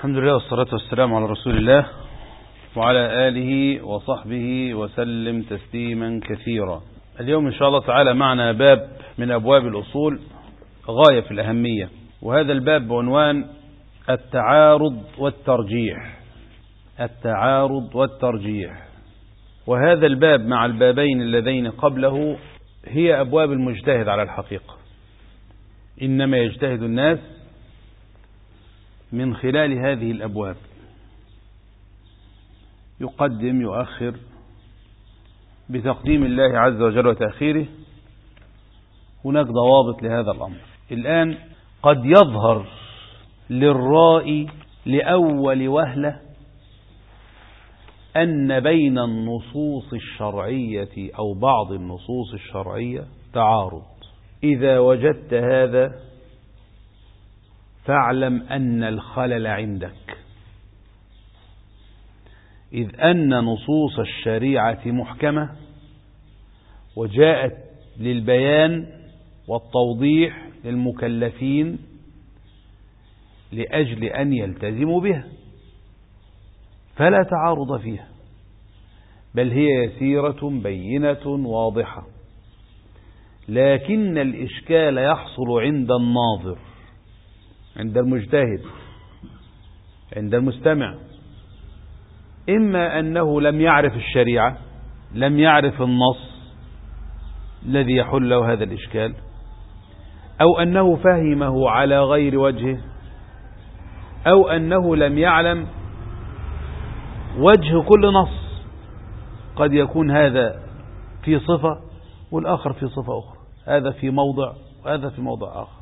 الحمد لله والصلاة والسلام على رسول الله وعلى آله وصحبه وسلم تسليما كثيرا. اليوم إن شاء الله تعالى معنا باب من أبواب الأصول غاية في الأهمية، وهذا الباب بعنوان التعارض والترجيح. التعارض والترجيح، وهذا الباب مع البابين اللذين قبله هي أبواب المجتهد على الحقيقة، إنما يجتهد الناس من خلال هذه الأبواب، يقدم يؤخر بتقديم الله عز وجل وتأخيره. هناك ضوابط لهذا الأمر. الآن قد يظهر للرائي لأول وهلة أن بين النصوص الشرعية أو بعض النصوص الشرعية تعارض. إذا وجدت هذا فاعلم أن الخلل عندك، إذ أن نصوص الشريعة محكمة وجاءت للبيان والتوضيح للمكلفين لأجل أن يلتزموا بها، فلا تعارض فيها، بل هي يسيرة بينة واضحة. لكن الإشكال يحصل عند الناظر، عند المجتهد، عند المستمع، إما أنه لم يعرف الشريعة، لم يعرف النص الذي يحل له هذا الإشكال، أو أنه فهمه على غير وجهه، أو أنه لم يعلم وجه كل نص. قد يكون هذا في صفة والآخر في صفة أخرى، هذا في موضع وهذا في موضع آخر.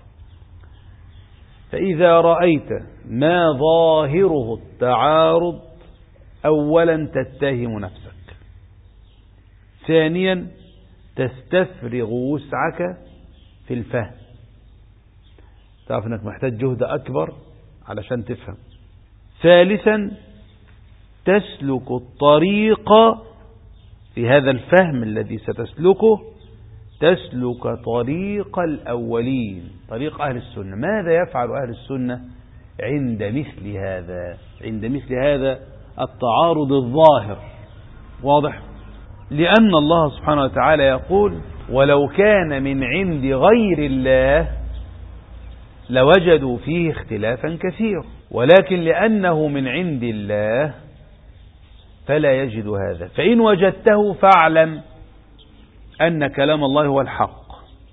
فإذا رأيت ما ظاهره التعارض، أولا تتهم نفسك، ثانيا تستفرغ وسعك في الفهم، تعرف أنك محتاج جهد أكبر علشان تفهم. ثالثا تسلك الطريق في هذا الفهم الذي ستسلكه، تسلك طريق الأولين، طريق أهل السنة. ماذا يفعل أهل السنة عند مثل هذا، عند مثل هذا التعارض الظاهر؟ واضح؟ لأن الله سبحانه وتعالى يقول: ولو كان من عند غير الله لوجدوا فيه اختلافا كثيرا، ولكن لأنه من عند الله فلا يجد هذا. فإن وجدته فاعلم أن كلام الله هو الحق.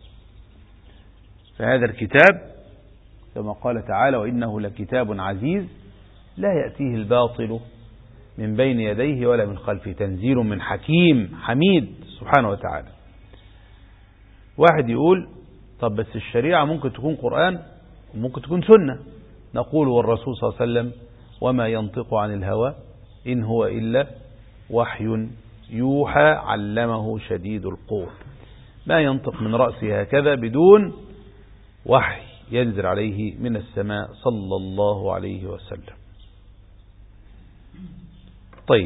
فهذا الكتاب كما قال تعالى: وإنه لكتاب عزيز لا يأتيه الباطل من بين يديه ولا من خلفه، تنزيل من حكيم حميد سبحانه وتعالى. واحد يقول: طب بس الشريعة ممكن تكون قرآن وممكن تكون سنة. نقول: والرسول صلى الله عليه وسلم وما ينطق عن الهوى إن هو إلا وحي يوحى علمه شديد القوى. ما ينطق من رأسه هكذا بدون وحي ينزل عليه من السماء صلى الله عليه وسلم. طيب،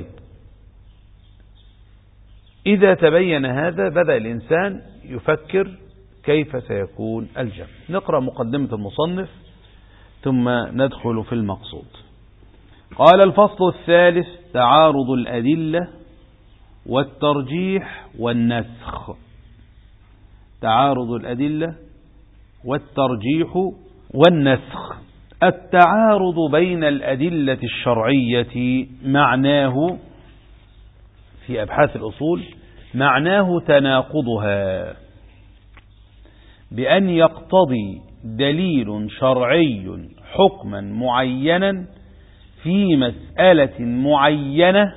إذا تبين هذا بدأ الإنسان يفكر كيف سيكون الجمع. نقرأ مقدمة المصنف ثم ندخل في المقصود. قال: الفصل الثالث: تعارض الأدلة والترجيح والنسخ. تعارض الأدلة والترجيح والنسخ. التعارض بين الأدلة الشرعية معناه في أبحاث الأصول معناه تناقضها، بأن يقتضي دليل شرعي حكما معينا في مسألة معينة،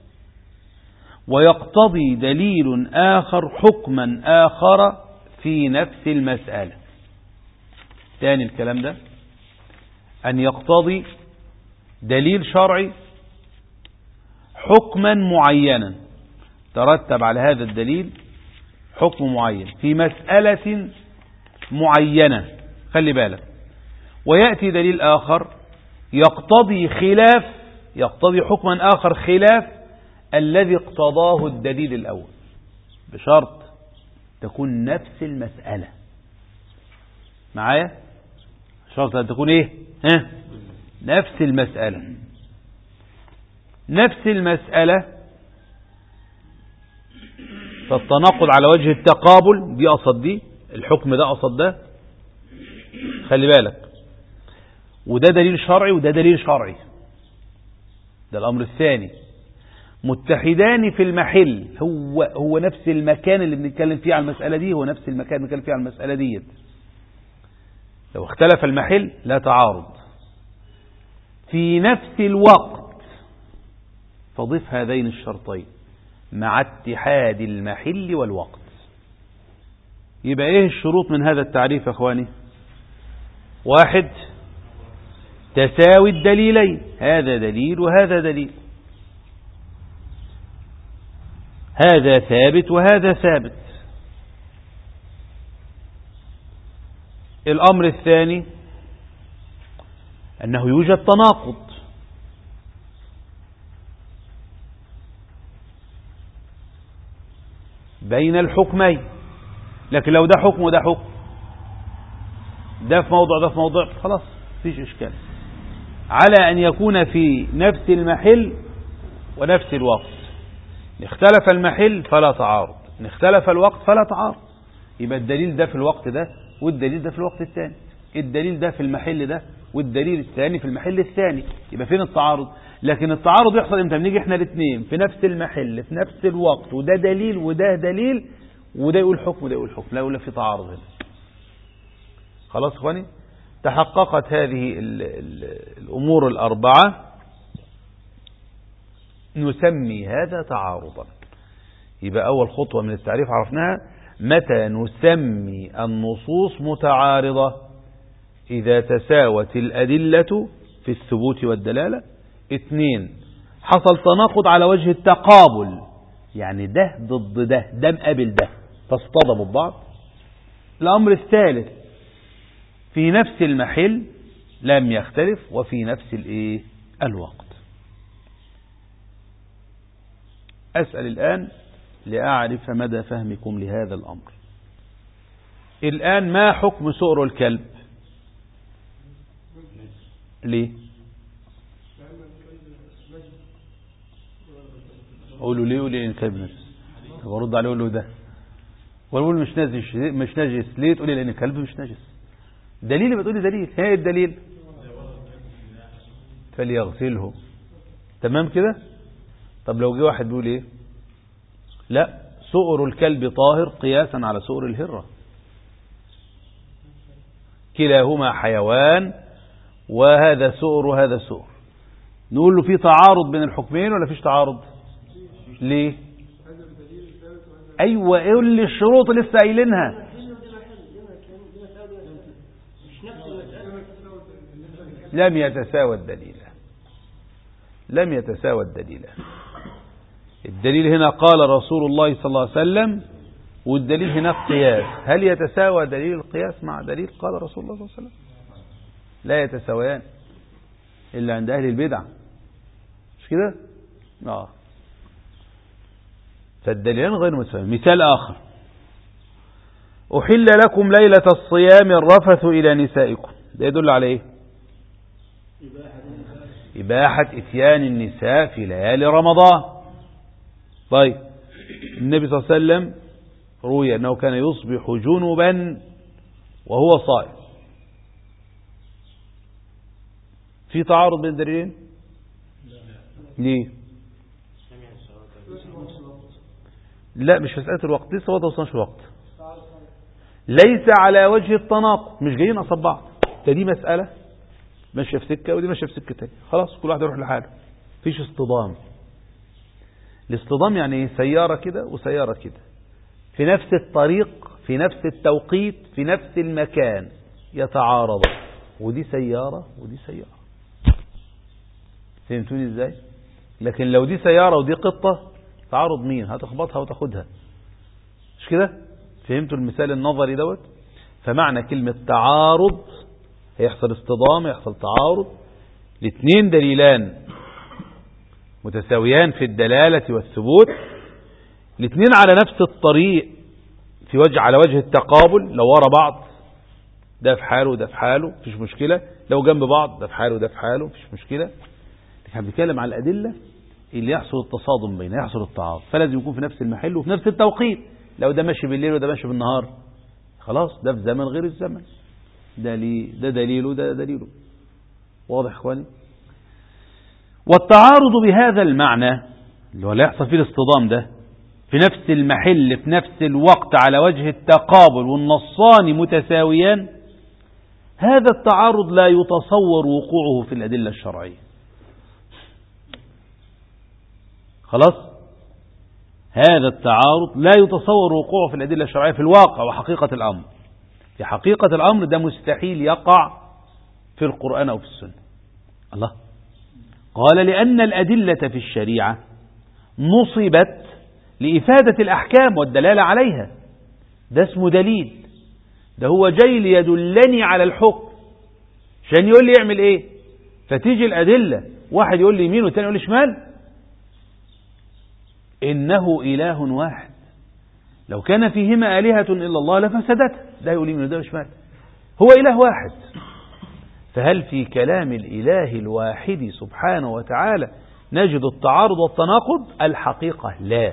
ويقتضي دليل آخر حكما آخر في نفس المسألة. ثاني الكلام ده، أن يقتضي دليل شرعي حكما معينا، ترتب على هذا الدليل حكم معين في مسألة معينة، خلي بالك، ويأتي دليل آخر يقتضي حكما آخر خلاف الذي اقتضاه الدليل الأول، بشرط تكون نفس المسألة. معايا؟ شرط أن تكون إيه؟ نفس المسألة نفس المسألة، فالتناقض على وجه التقابل دي قصد دي، الحكم ده قصد ده، خلي بالك، وده دليل شرعي وده دليل شرعي. ده الأمر الثاني، متحدان في المحل، هو نفس المكان اللي بنتكلم فيه على المسألة دي، هو نفس المكان اللي بنتكلم فيه على المسألة دي. لو اختلف المحل لا تعارض. في نفس الوقت فضف هذين الشرطين مع اتحاد المحل والوقت. يبقى ايه الشروط من هذا التعريف يا اخواني؟ 1، تساوي الدليلين، هذا دليل وهذا دليل، هذا ثابت وهذا ثابت. الأمر الثاني أنه يوجد تناقض بين الحكمين، لكن لو ده حكم وده حكم، ده في موضع ده في موضع، خلاص مفيش إشكال، على أن يكون في نفس المحل ونفس الوقت. إن اختلف المحل فلا تعارض، إن اختلف الوقت فلا تعارض. يبقى الدليل ده في الوقت ده والدليل ده في الوقت الثاني، الدليل ده في المحل ده والدليل الثاني في المحل الثاني، يبقى فين التعارض؟ لكن التعارض يحصل امتى؟ بنيجي احنا الاثنين في نفس المحل في نفس الوقت، وده دليل وده دليل، وده يقول حكم وده يقول حكم، لا يقول في تعارض هنا. خلاص اخواني، تحققت هذه الأمور الأربعة، نسمي هذا تعارضا. يبقى أول خطوة من التعريف عرفناها، متى نسمي النصوص متعارضة؟ إذا تساوت الأدلة في الثبوت والدلالة. 2، حصل تناقض على وجه التقابل، يعني ده ضد ده، ده مقابل ده، تصطدموا ببعض. الأمر الثالث، في نفس المحل لم يختلف وفي نفس الوقت. أسأل الآن لأعرف مدى فهمكم لهذا الأمر. الآن ما حكم سؤر الكلب؟ ليه؟ أقوله ليه؟ وليه الكلب نجس؟ برد عليه أقول له ده، وأقول مش نجس ليه؟ تقول لي لأن الكلب مش نجس. دليل؟ بتقولي دليل، هي الدليل فليغسله. تمام كده؟ طب لو جه واحد بيقول ايه؟ لا، سؤر الكلب طاهر قياسا على سؤر الهرة، كلاهما حيوان وهذا سؤر وهذا سؤر. نقول له في تعارض بين الحكمين ولا فيش تعارض؟ ليه؟ ايوه، قول لي الشروط اللي لسه قايلينها. لم يتساوى الدليل، لم يتساوى الدليل. الدليل هنا قال رسول الله صلى الله عليه وسلم، والدليل هنا القياس. هل يتساوى دليل القياس مع دليل قال رسول الله صلى الله عليه وسلم؟ لا يتساويان إلا عند أهل البدع، مش كده؟ فالدليلان غير متساويان. مثال آخر، أحل لكم ليلة الصيام الرفث إلى نسائكم، ده يدل على إيه؟ إباحة إتيان النساء في ليالي رمضان. طيب، النبي صلى الله عليه وسلم روي أنه كان يصبح جنبا وهو صائم. في تعارض بين الدليلين؟ ليه؟ لا، مش مسألة الوقت، لسه ما توصلناش الوقت، ليس على وجه التناقض، مش جايين قصاد بعض، دي مسألة ماشية في سكة ودي ماشية في سكة تانية، خلاص كل واحد يروح لحاله، مفيش اصطدام. الاصطدام يعني سيارة كده وسيارة كده في نفس الطريق في نفس التوقيت في نفس المكان يتعارض، ودي سيارة ودي سيارة. فهمتوني ازاي؟ لكن لو دي سيارة ودي قطة، تعارض مين؟ هتخبطها وتاخدها، مش كده؟ فهمتوا المثال النظري دوت؟ فمعنى كلمة تعارض هيحصل اصطدام، يحصل تعارض، الاثنين دليلان متساويان في الدلالة والثبوت، الاثنين على نفس الطريق على وجه التقابل، لو ورا بعض ده في حاله وده في حاله مفيش مشكلة، لو جنب بعض ده في حاله وده في حاله مفيش مشكلة. احنا بنتكلم على الأدلة اللي يحصل التصادم بينها، يحصل التعارض، فلازم يكون في نفس المحل وفي نفس التوقيت. لو ده ماشي بالليل وده ماشي بالنهار خلاص ده في زمن غير الزمن، ده دليله وده دليله. واضح اخواني؟ والتعارض بهذا المعنى اللي هو لا يحصل فيه الاصطدام ده في نفس المحل في نفس الوقت على وجه التقابل والنصان متساويان، هذا التعارض لا يتصور وقوعه في الأدلة الشرعية. خلاص، هذا التعارض لا يتصور وقوعه في الأدلة الشرعية في الواقع وحقيقة الأمر. في حقيقة الأمر ده مستحيل يقع في القرآن أو في السنة. الله قال لأن الأدلة في الشريعة نصبت لإفادة الأحكام والدلالة عليها. ده اسمه دليل، ده هو جاي ليدلني على الحكم عشان يقول لي يعمل ايه. فتيجي الأدلة واحد يقول لي يمين والتاني يقول لي شمال. إنه إله واحد لو كان فيهما آلهة إلا الله لفسدت، ده يقول يمين وده شمال، هو إله واحد. فهل في كلام الإله الواحد سبحانه وتعالى نجد التعارض والتناقض؟ الحقيقة لا.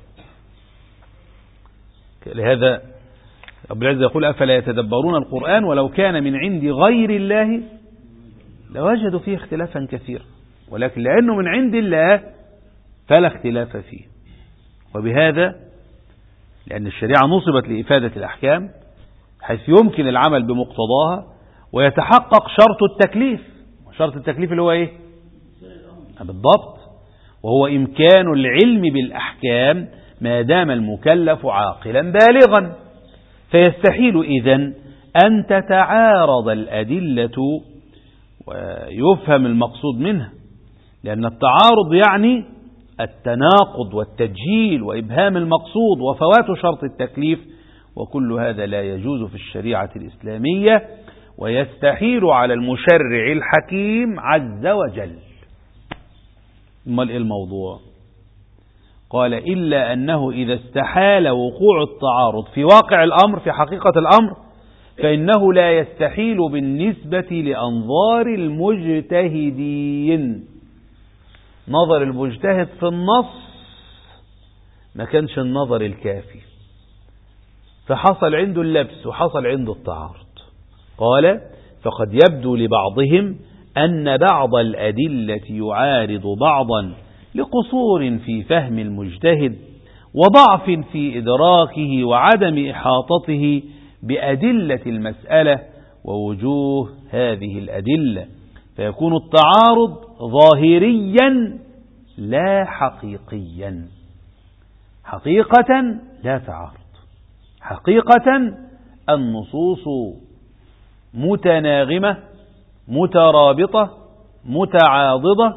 لهذا رب العزة يقول أفلا يتدبرون القرآن ولو كان من عند غير الله لوجدوا فيه اختلافا كثيرا، ولكن لأنه من عند الله فلا اختلاف فيه. وبهذا لأن الشريعة نصبت لإفادة الأحكام حيث يمكن العمل بمقتضاها ويتحقق شرط التكليف. شرط التكليف اللي هو إيه؟ بالضبط، وهو إمكان العلم بالأحكام ما دام المكلف عاقلا بالغا. فيستحيل إذن أن تتعارض الأدلة ويفهم المقصود منها، لأن التعارض يعني التناقض والتجهيل وإبهام المقصود وفوات شرط التكليف، وكل هذا لا يجوز في الشريعة الإسلامية ويستحيل على المشرع الحكيم عز وجل. امال ايه الموضوع؟ قال إلا أنه إذا استحال وقوع التعارض في واقع الأمر في حقيقة الأمر فإنه لا يستحيل بالنسبة لأنظار المجتهدين. نظر المجتهد في النص ما كانش النظر الكافي، فحصل عنده اللبس وحصل عنده التعارض. قال فقد يبدو لبعضهم أن بعض الأدلة يعارض بعضا لقصور في فهم المجتهد وضعف في إدراكه وعدم إحاطته بأدلة المسألة ووجوه هذه الأدلة، فيكون التعارض ظاهريا لا حقيقيا. حقيقة لا تعارض، حقيقة النصوص متناغمة مترابطة متعاضدة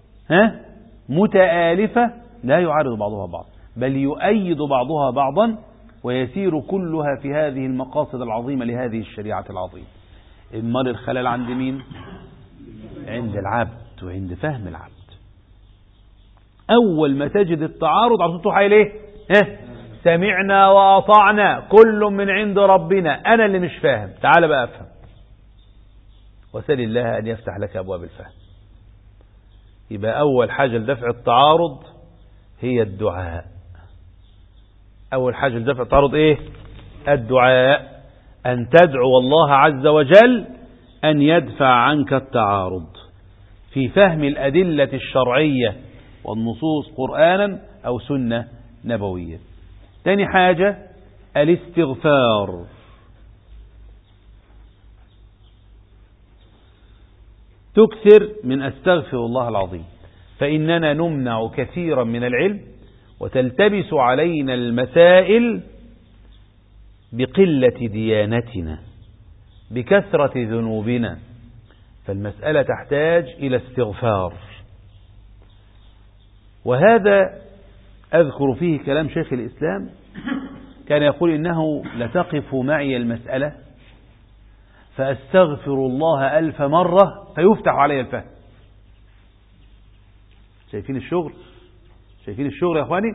متآلفة لا يعارض بعضها بعض، بل يؤيد بعضها بعضا ويسير كلها في هذه المقاصد العظيمة لهذه الشريعة العظيمة. امال الخلل عند مين؟ عند العبد وعند فهم العبد. أول ما تجد التعارض على طول تروح قايل إيه؟ سمعنا وأطعنا كل من عند ربنا، أنا اللي مش فاهم، تعال بقى أفهم. وسل الله أن يفتح لك أبواب الفهم. يبقى أول حاجة لدفع التعارض هي الدعاء. أول حاجة لدفع التعارض إيه؟ الدعاء، أن تدعو الله عز وجل أن يدفع عنك التعارض في فهم الأدلة الشرعية والنصوص قرآنا أو سنة نبوية. تاني حاجة الاستغفار. تكثر من أستغفر الله العظيم، فإننا نمنع كثيرا من العلم وتلتبس علينا المسائل بقلة ديانتنا بكثرة ذنوبنا، فالمسألة تحتاج إلى استغفار. وهذا أذكر فيه كلام شيخ الإسلام كان يقول إنه لتقف معي المسألة فأستغفر الله 1000 مرة فيفتح علي الفهم. شايفين الشغل؟ شايفين الشغل يا أخواني؟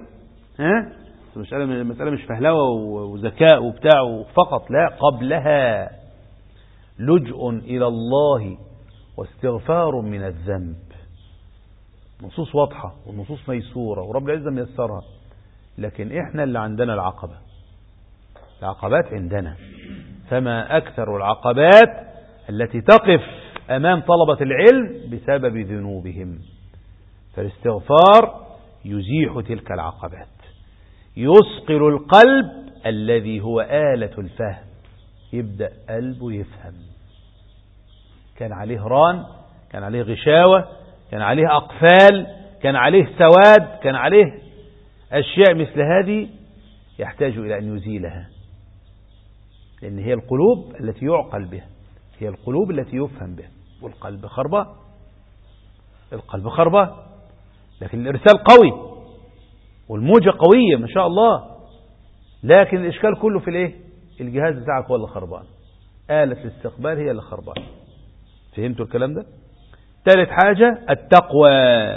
المسألة مش فهلوة وذكاء وبتاع فقط، لا، قبلها لجؤ إلى الله واستغفار من الذنب. نصوص واضحة والنصوص ميسورة ورب العزة ميسرها، لكن إحنا اللي عندنا العقبة. العقبات عندنا، فما أكثر العقبات التي تقف أمام طلبة العلم بسبب ذنوبهم. فالاستغفار يزيح تلك العقبات، يصقل القلب الذي هو آلة الفهم، يبدأ قلبه يفهم. كان عليه ران، كان عليه غشاوة، كان عليه أقفال، كان عليه سواد، كان عليه أشياء مثل هذه، يحتاج إلى أن يزيلها، لأن هي القلوب التي يعقل بها، هي القلوب التي يفهم بها. والقلب خربان، القلب خربان، لكن الإرسال قوي والموجة قوية ما شاء الله، لكن الإشكال كله في الإيه؟ الجهاز بتاعك هو اللي خربان، آلة الاستقبال هي اللي خربان. فهمتوا الكلام ده؟ ثالث حاجة التقوى.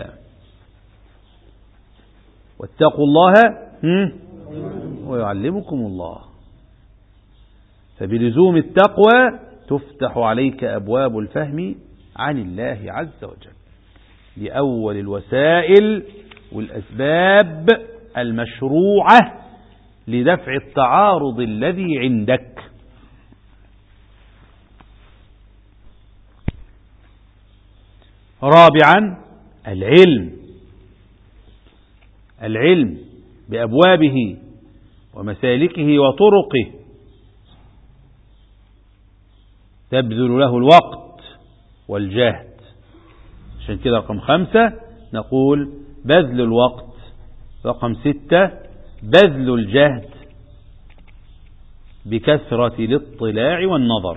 واتقوا الله ويعلمكم الله. فبلزوم التقوى تفتح عليك أبواب الفهم عن الله عز وجل، لأول الوسائل والأسباب المشروعة لدفع التعارض الذي عندك. رابعا العلم بأبوابه ومسالكه وطرقه، تبذل له الوقت والجهد. عشان كده رقم 5 نقول بذل الوقت. رقم 6 بذل الجهد بكثرة الاطلاع والنظر.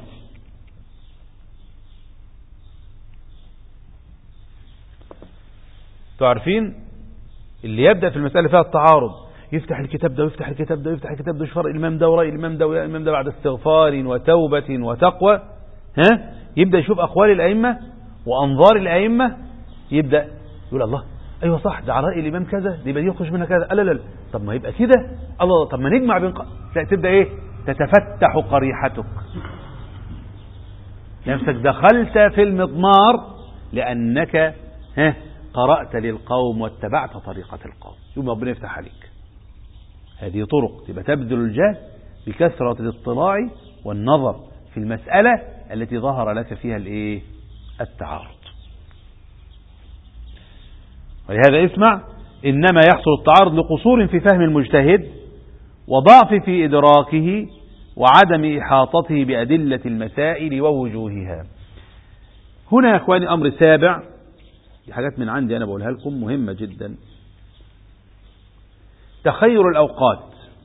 تعرفين اللي يبدأ في المسألة فيها التعارض يفتح الكتاب ده ويفتح الكتاب ده ويفتح الكتاب ده، يشفر الإمام ده ورأي الإمام ده والإمام ده بعد استغفار وتوبة وتقوى، يبدأ يشوف أقوال الأئمة وأنظار الأئمة، يبدأ يقول الله أيوة صح، ده على رأي الإمام كذا، يبقى دي يخرج منها كذا، لا طب ما يبقى كده، الله طب ما نجمع بين تبدأ إيه؟ تتفتح قريحتك، نفسك دخلت في المضمار لأنك قرأت للقوم واتبعت طريقة القوم، يوم ربنا يفتح عليك. هذه طرق، تبقى تبذل الجهد بكثرة الاطلاع والنظر في المسألة التي ظهر لك فيها الايه؟ التعارض. ولهذا اسمع، إنما يحصل التعارض لقصور في فهم المجتهد وضعف في إدراكه وعدم إحاطته بأدلة المسائل ووجوهها. هنا يا أخواني أمر سابع، دي حاجات من عندي أنا بقولها لكم مهمة جدا. تخير الأوقات.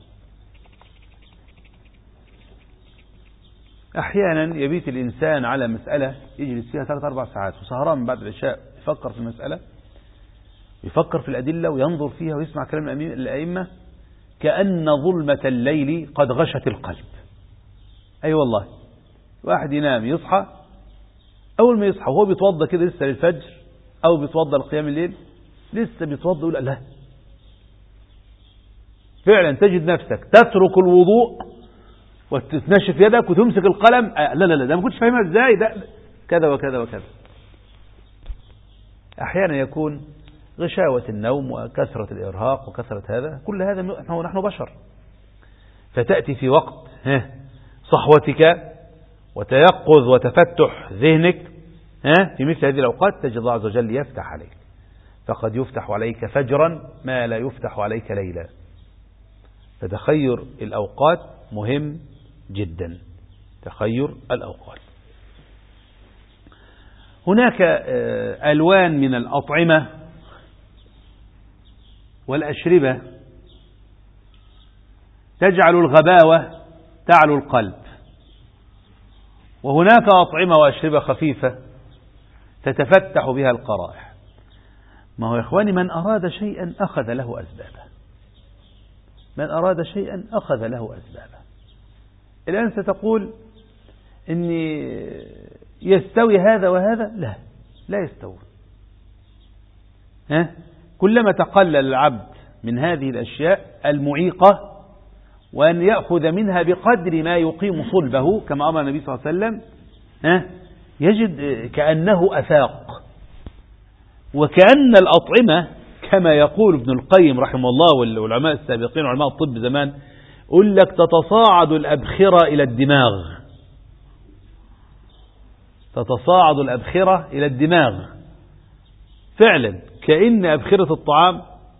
أحيانا يبيت الإنسان على مسألة يجلس فيها 3-4 ساعات وسهران من بعد العشاء يفكر في المسألة، يفكر في الأدلة وينظر فيها ويسمع كلام الأئمة كأن ظلمة الليل قد غشت القلب. أي والله، واحد ينام يصحى، أول ما يصحى وهو بيتوضى كده لسه للفجر أو بيتوضى لقيام الليل، لسه بيتوضى يقول لا، فعلا تجد نفسك تترك الوضوء وتتنشف يدك وتمسك القلم، لا ده ما كنتش فاهمها ازاي، ده كذا وكذا وكذا. أحيانا يكون غشاوة النوم وكثرة الإرهاق وكثرة هذا، كل هذا نحن بشر، فتأتي في وقت صحوتك وتيقظ وتفتح ذهنك في مثل هذه الأوقات، تجد الله عز وجل يفتح عليك، فقد يفتح عليك فجرا ما لا يفتح عليك ليلا. فتخير الأوقات مهم جدا، تخير الأوقات. هناك ألوان من الأطعمة والأشربة تجعل الغباوة تعلو القلب، وهناك أطعمة وأشربة خفيفة تتفتح بها القرائح. ما هو يا إخواني، من أراد شيئا أخذ له أسبابه، من أراد شيئا أخذ له أسبابه. الآن ستقول إني يستوي هذا وهذا، لا يستوي. كلما تقلل العبد من هذه الأشياء المعيقة وأن يأخذ منها بقدر ما يقيم صلبه كما أمر النبي صلى الله عليه وسلم، يجد كأنه أفاق، وكأن الأطعمة كما يقول ابن القيم رحمه الله والعلماء السابقين وعلماء الطب زمان، يقول لك تتصاعد الأبخرة إلى الدماغ، تتصاعد الأبخرة إلى الدماغ فعلا، كأن أبخرة الطعام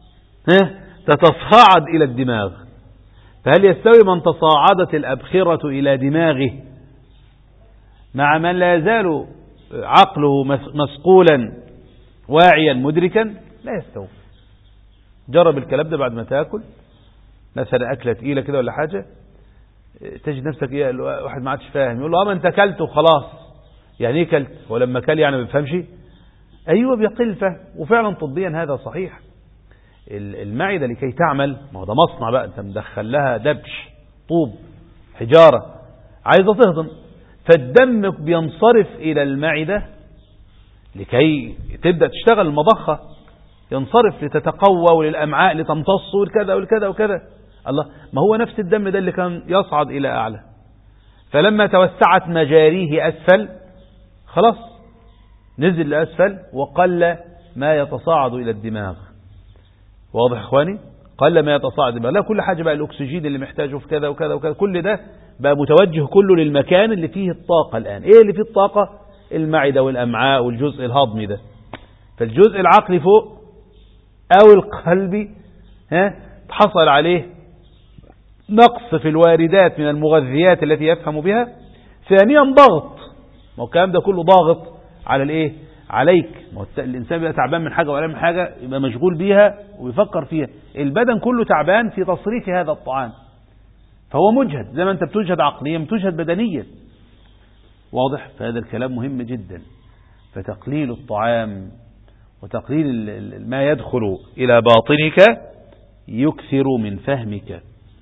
تتصاعد إلى الدماغ. فهل يستوي من تصاعدت الأبخرة إلى دماغه مع من لا يزال عقله مسقولا واعيا مدركا؟ لا يستوي. جرب الكلام ده بعد ما تاكل مثلا أكلة تقيلة كده ولا حاجة، تجد نفسك واحد ما عادش فاهم، يقول له ما انت كلت وخلاص. يعني ايه كلت؟ ولما كل يعني ما بيفهمش؟ ايوه بيقل فهم. وفعلا طبيا هذا صحيح. المعدة لكي تعمل، ما هو ده مصنع بقى، انت مدخل لها دبش طوب حجارة عايزة تهضم، فالدم بينصرف إلى المعدة لكي تبدأ تشتغل المضخة، ينصرف لتتقوى وللأمعاء لتمتص والكذا والكذا وكذا. الله، ما هو نفس الدم ده اللي كان يصعد إلى أعلى، فلما توسعت مجاريه أسفل خلاص نزل لأسفل وقل ما يتصاعد إلى الدماغ. واضح إخواني؟ قل ما يتصاعد الدماغ. لا، كل حاجة بقى الأكسجين اللي محتاجه في كذا وكذا وكذا، كل ده بقى متوجه كله للمكان اللي فيه الطاقة. الآن إيه اللي فيه الطاقة؟ المعدة والأمعاء والجزء الهضمي ده. فالجزء العقلي فوق أو القلبي تحصل عليه نقص في الواردات من المغذيات التي يفهم بها. ثانيا ضغط، ما هو الكلام ده كله ضاغط على الايه؟ عليك. ما هو الانسان بيبقى تعبان من حاجه ولا من حاجه، يبقى مشغول بيها ويفكر فيها. البدن كله تعبان في تصريف هذا الطعام، فهو مجهد زي ما انت بتجهد عقليا بتجهد بدنيا. واضح؟ فهذا الكلام مهم جدا. فتقليل الطعام وتقليل ما يدخل إلى باطنك يكثر من فهمك.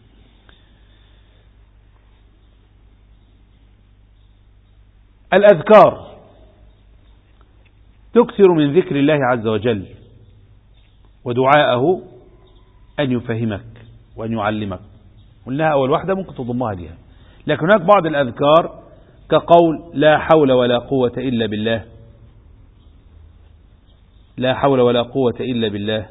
الأذكار تكثر من ذكر الله عز وجل ودعاءه أن يفهمك وأن يعلمك. قلناها أول واحدة ممكن تضمها لها، لكن هناك بعض الأذكار كقول لا حول ولا قوة إلا بالله، لا حول ولا قوة إلا بالله.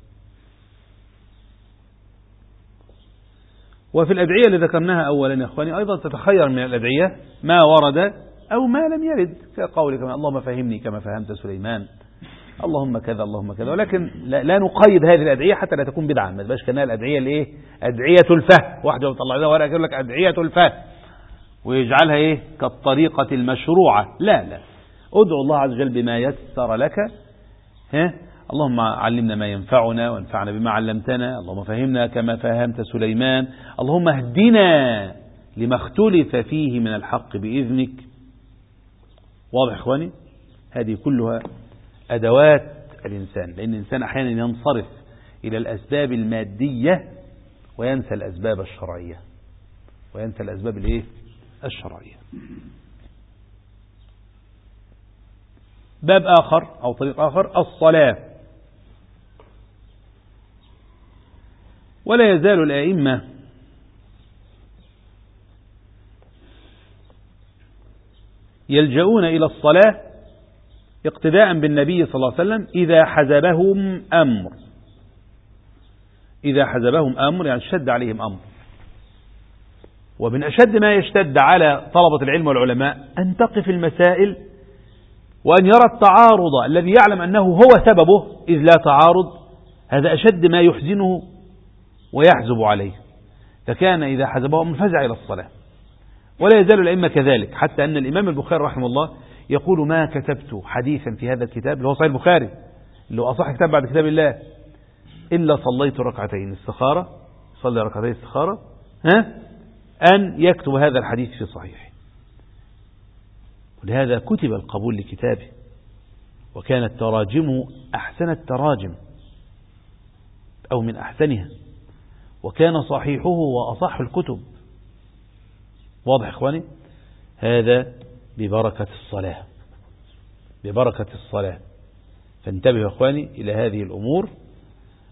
وفي الأدعية اللي ذكرناها أولا يا أخواني أيضا تتخير من الأدعية ما ورد أو ما لم يرد، كقولك اللهم فهمني كما فهمت سليمان، اللهم كذا اللهم كذا. ولكن لا نقيد هذه الأدعية حتى لا تكون بدعة، ما تبقاش كأنها الأدعية الإيه؟ أدعية الفهم. واحدة بتطلع لنا ورقة يقول لك أدعية الفهم ويجعلها إيه؟ كالطريقة المشروعة. لا لا، ادعو الله عز وجل بما يسر لك. اللهم علمنا ما ينفعنا وانفعنا بما علمتنا، اللهم فهمنا كما فهمت سليمان، اللهم اهدنا لما اختلف فيه من الحق بإذنك. واضح إخواني؟ هذه كلها أدوات الإنسان، لأن الإنسان أحيانا ينصرف إلى الأسباب المادية وينسى الأسباب الشرعية، وينسى الأسباب الإيه؟ الشرعية. باب آخر أو طريق آخر الصلاة. ولا يزال الأئمة يلجؤون إلى الصلاة اقتداء بالنبي صلى الله عليه وسلم إذا حزبهم أمر. إذا حزبهم أمر يعني اشتد عليهم أمر. ومن أشد ما يشتد على طلبة العلم والعلماء أن تقف المسائل وأن يرى التعارض الذي يعلم أنه هو سببه إذ لا تعارض، هذا أشد ما يحزنه ويحزب عليه. فكان إذا حزبه أمر فزع إلى الصلاة. ولا يزال الأئمة كذلك، حتى أن الإمام البخاري رحمه الله يقول ما كتبت حديثا في هذا الكتاب اللي هو صحيح البخاري اللي هو أصح كتاب بعد كتاب الله إلا صليت ركعتين استخارة، صلي ركعتين استخارة أن يكتب هذا الحديث في صحيح. ولهذا كتب القبول لكتابه، وكانت تراجمه أحسن التراجم أو من أحسنها، وكان صحيحه وأصح الكتب. واضح إخواني؟ هذا ببركة الصلاة، ببركة الصلاة. فانتبهوا إخواني إلى هذه الأمور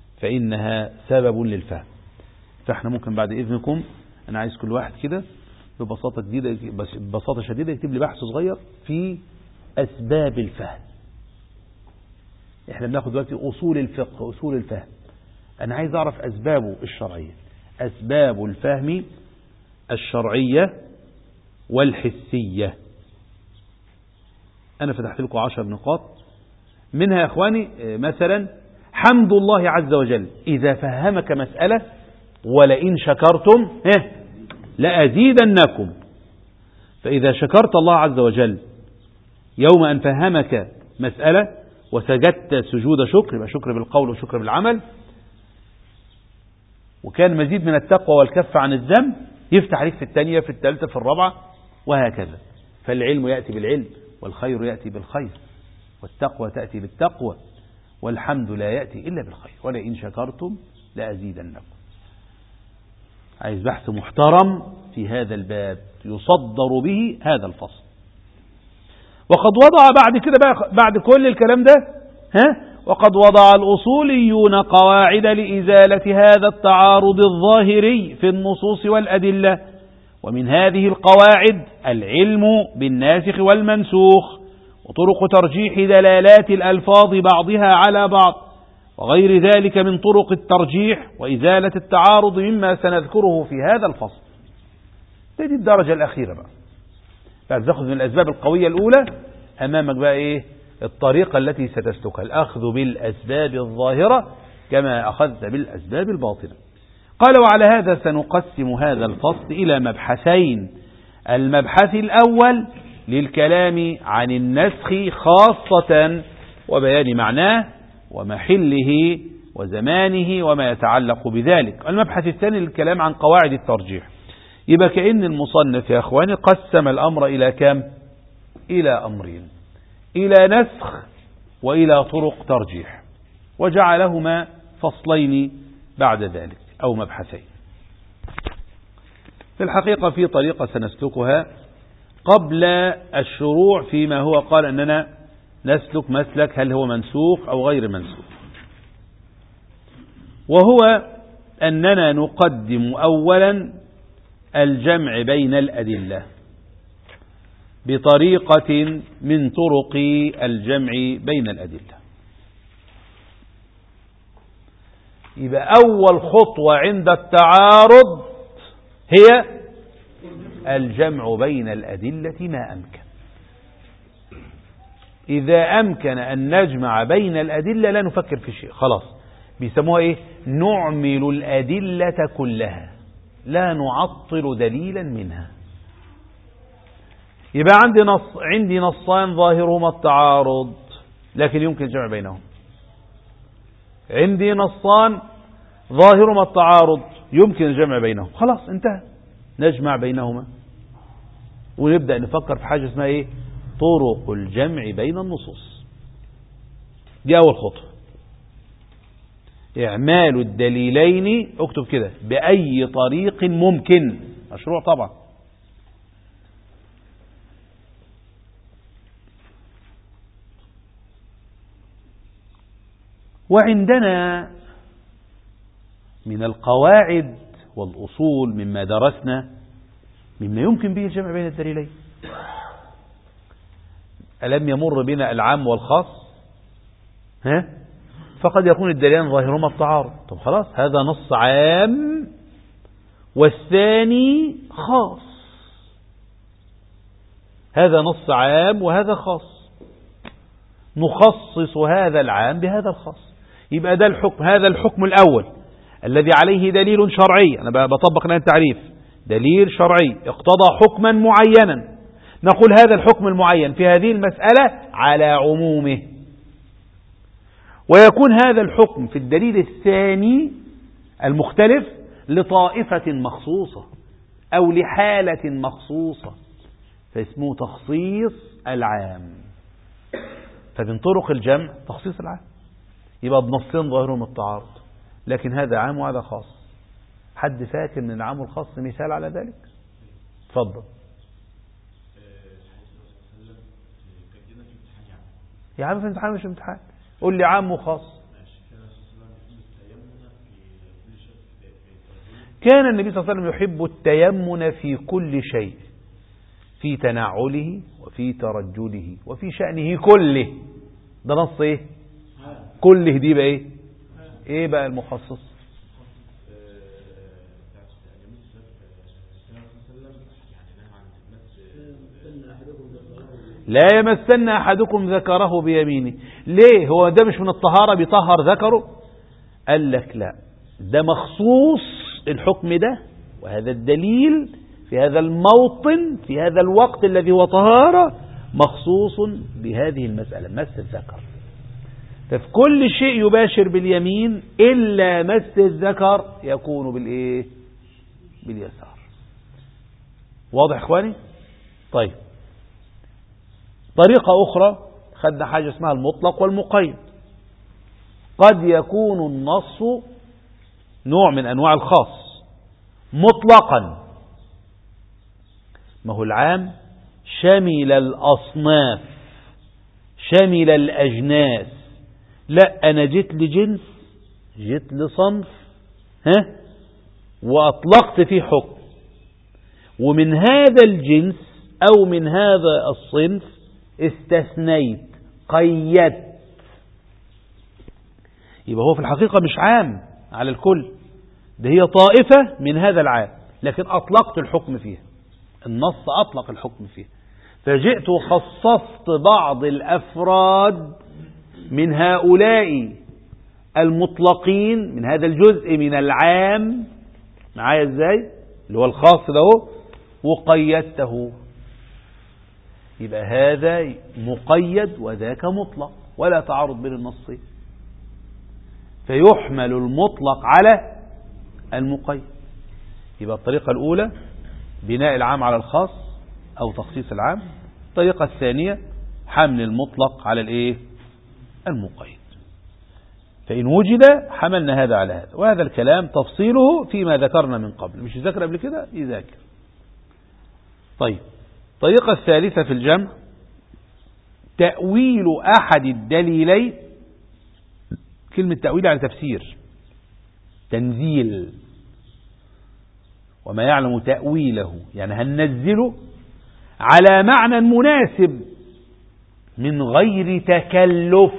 فإنها سبب للفهم. فإحنا ممكن بعد إذنكم أنا عايز كل واحد كده ببساطة شديدة يكتب لي بحث صغير في أسباب الفهم. احنا بناخد دلوقتي أصول الفقه، أصول الفهم. أنا عايز أعرف أسبابه الشرعية، أسباب الفهم الشرعية والحسية. أنا فتحت لكم 10 نقاط منها يا إخواني. مثلا حمد الله عز وجل إذا فهمك مسألة: ولئن شكرتم لأزيدنكم. فإذا شكرت الله عز وجل يوم أن فهمك مسألة وسجدت سجود شكر، يبقى شكر بالقول وشكر بالعمل، وكان مزيد من التقوى والكف عن الذنب، يفتح عليك في الثانية في الثالثة في الرابعة وهكذا. فالعلم يأتي بالعلم، والخير يأتي بالخير، والتقوى تأتي بالتقوى، والحمد لا يأتي إلا بالخير. ولئن شكرتم لأزيدنكم. عايز بحث محترم في هذا الباب يصدر به هذا الفصل. وقد وضع بعد كده بقى، بعد كل الكلام ده، وقد وضع الأصوليون قواعد لإزالة هذا التعارض الظاهري في النصوص والأدلة. ومن هذه القواعد العلم بالناسخ والمنسوخ، وطرق ترجيح دلالات الألفاظ بعضها على بعض، وغير ذلك من طرق الترجيح وإزالة التعارض مما سنذكره في هذا الفصل. دي الدرجة الأخيرة بقى. بعد تأخذ من الأسباب القوية الأولى، أمامك بقى إيه؟ الطريقة التي ستسلكها، الأخذ بالأسباب الظاهرة كما أخذت بالأسباب الباطنة. قال: وعلى هذا سنقسم هذا الفصل إلى مبحثين. المبحث الأول للكلام عن النسخ خاصة، وبيان معناه ومحله وزمانه وما يتعلق بذلك. المبحث الثاني للكلام عن قواعد الترجيح. يبقى كأن المصنف يا أخواني قسم الأمر إلى كم؟ إلى أمرين: إلى نسخ وإلى طرق ترجيح، وجعلهما فصلين بعد ذلك أو مبحثين. في الحقيقة في طريقة سنسلكها قبل الشروع فيما هو قال أننا نسلك مسلك هل هو منسوخ أو غير منسوخ، وهو أننا نقدم أولا الجمع بين الأدلة بطريقة من طرق الجمع بين الأدلة. يبقى أول خطوة عند التعارض هي الجمع بين الأدلة ما أمكن. إذا أمكن أن نجمع بين الأدلة لا نفكر في شيء، خلاص. بيسموها إيه؟ نعمل الأدلة كلها، لا نعطل دليلا منها. يبقى عندي نصان ظاهرهما التعارض لكن يمكن الجمع بينهم. عندي نصان ظاهرهما التعارض يمكن الجمع بينهم، خلاص انتهى. نجمع بينهما ونبدأ نفكر في حاجة اسمها ايه؟ طرق الجمع بين النصوص. دي أول خطوة، إعمال الدليلين. اكتب كده: بأي طريق ممكن. مشروع طبعا. وعندنا من القواعد والأصول مما درسنا مما يمكن به الجمع بين الدليلين. ألم يمر بنا العام والخاص؟ فقد يكون الدليلان ظاهرهما التعارض. طب خلاص، هذا نص عام والثاني خاص، هذا نص عام وهذا خاص، نخصص هذا العام بهذا الخاص. يبقى ده الحكم، هذا الحكم الأول الذي عليه دليل شرعي. أنا بطبق الآن تعريف دليل شرعي اقتضى حكما معينا، نقول هذا الحكم المعين في هذه المسألة على عمومه. ويكون هذا الحكم في الدليل الثاني المختلف لطائفة مخصوصة أو لحالة مخصوصة، فاسمه تخصيص العام. فمن طرق الجمع تخصيص العام. يبقى بنصين ظاهرهم التعارض لكن هذا عام وهذا خاص. حد فاكر من العام والخاص مثال على ذلك؟ تفضل يا عم. في امتحان مش امتحان، قول لي عام وخاص. كان النبي صلى الله عليه وسلم يحب التيمن في كل شيء، في تنعله وفي ترجله وفي شأنه كله. ده نص ايه؟ كله دي بقى ايه؟ ايه بقى المخصص؟ لا يمسن أحدكم ذكره بيمينه. ليه؟ هو ده مش من الطهارة بيطهر ذكره؟ قال لك لا، ده مخصوص الحكم ده، وهذا الدليل في هذا الموطن في هذا الوقت الذي هو طهارة مخصوص بهذه المسألة، مس الذكر. ففي كل شيء يباشر باليمين إلا مس الذكر يكون بالإيه؟ باليسار. واضح إخواني؟ طيب، طريقة أخرى خدنا حاجة اسمها المطلق والمقيد. قد يكون النص نوع من أنواع الخاص مطلقا، ما هو العام شمل الأصناف شمل الأجناس. لا، أنا جيت لجنس، جيت لصنف، وأطلقت فيه حكم، ومن هذا الجنس أو من هذا الصنف استثنيت، قيدت. يبقى هو في الحقيقة مش عام على الكل، ده هي طائفة من هذا العام، لكن أطلقت الحكم فيها، النص أطلق الحكم فيها. فجئت وخصصت بعض الأفراد من هؤلاء المطلقين من هذا الجزء من العام، معايا ازاي؟ اللي هو الخاص ده، وقيدته. يبقى هذا مقيد وذاك مطلق، ولا تعارض بين النصين، فيحمل المطلق على المقيد. يبقى الطريقة الأولى بناء العام على الخاص أو تخصيص العام. الطريقة الثانية حمل المطلق على الإيه؟ المقيد. فإن وجد حملنا هذا على هذا، وهذا الكلام تفصيله فيما ذكرنا من قبل، مش يذكر قبل كده يذاكر. طيب، الطريقة الثالثة في الجمع تأويل أحد الدليلين. كلمة تأويل على تفسير، تنزيل، وما يعلم تأويله يعني هننزله على معنى مناسب من غير تكلف،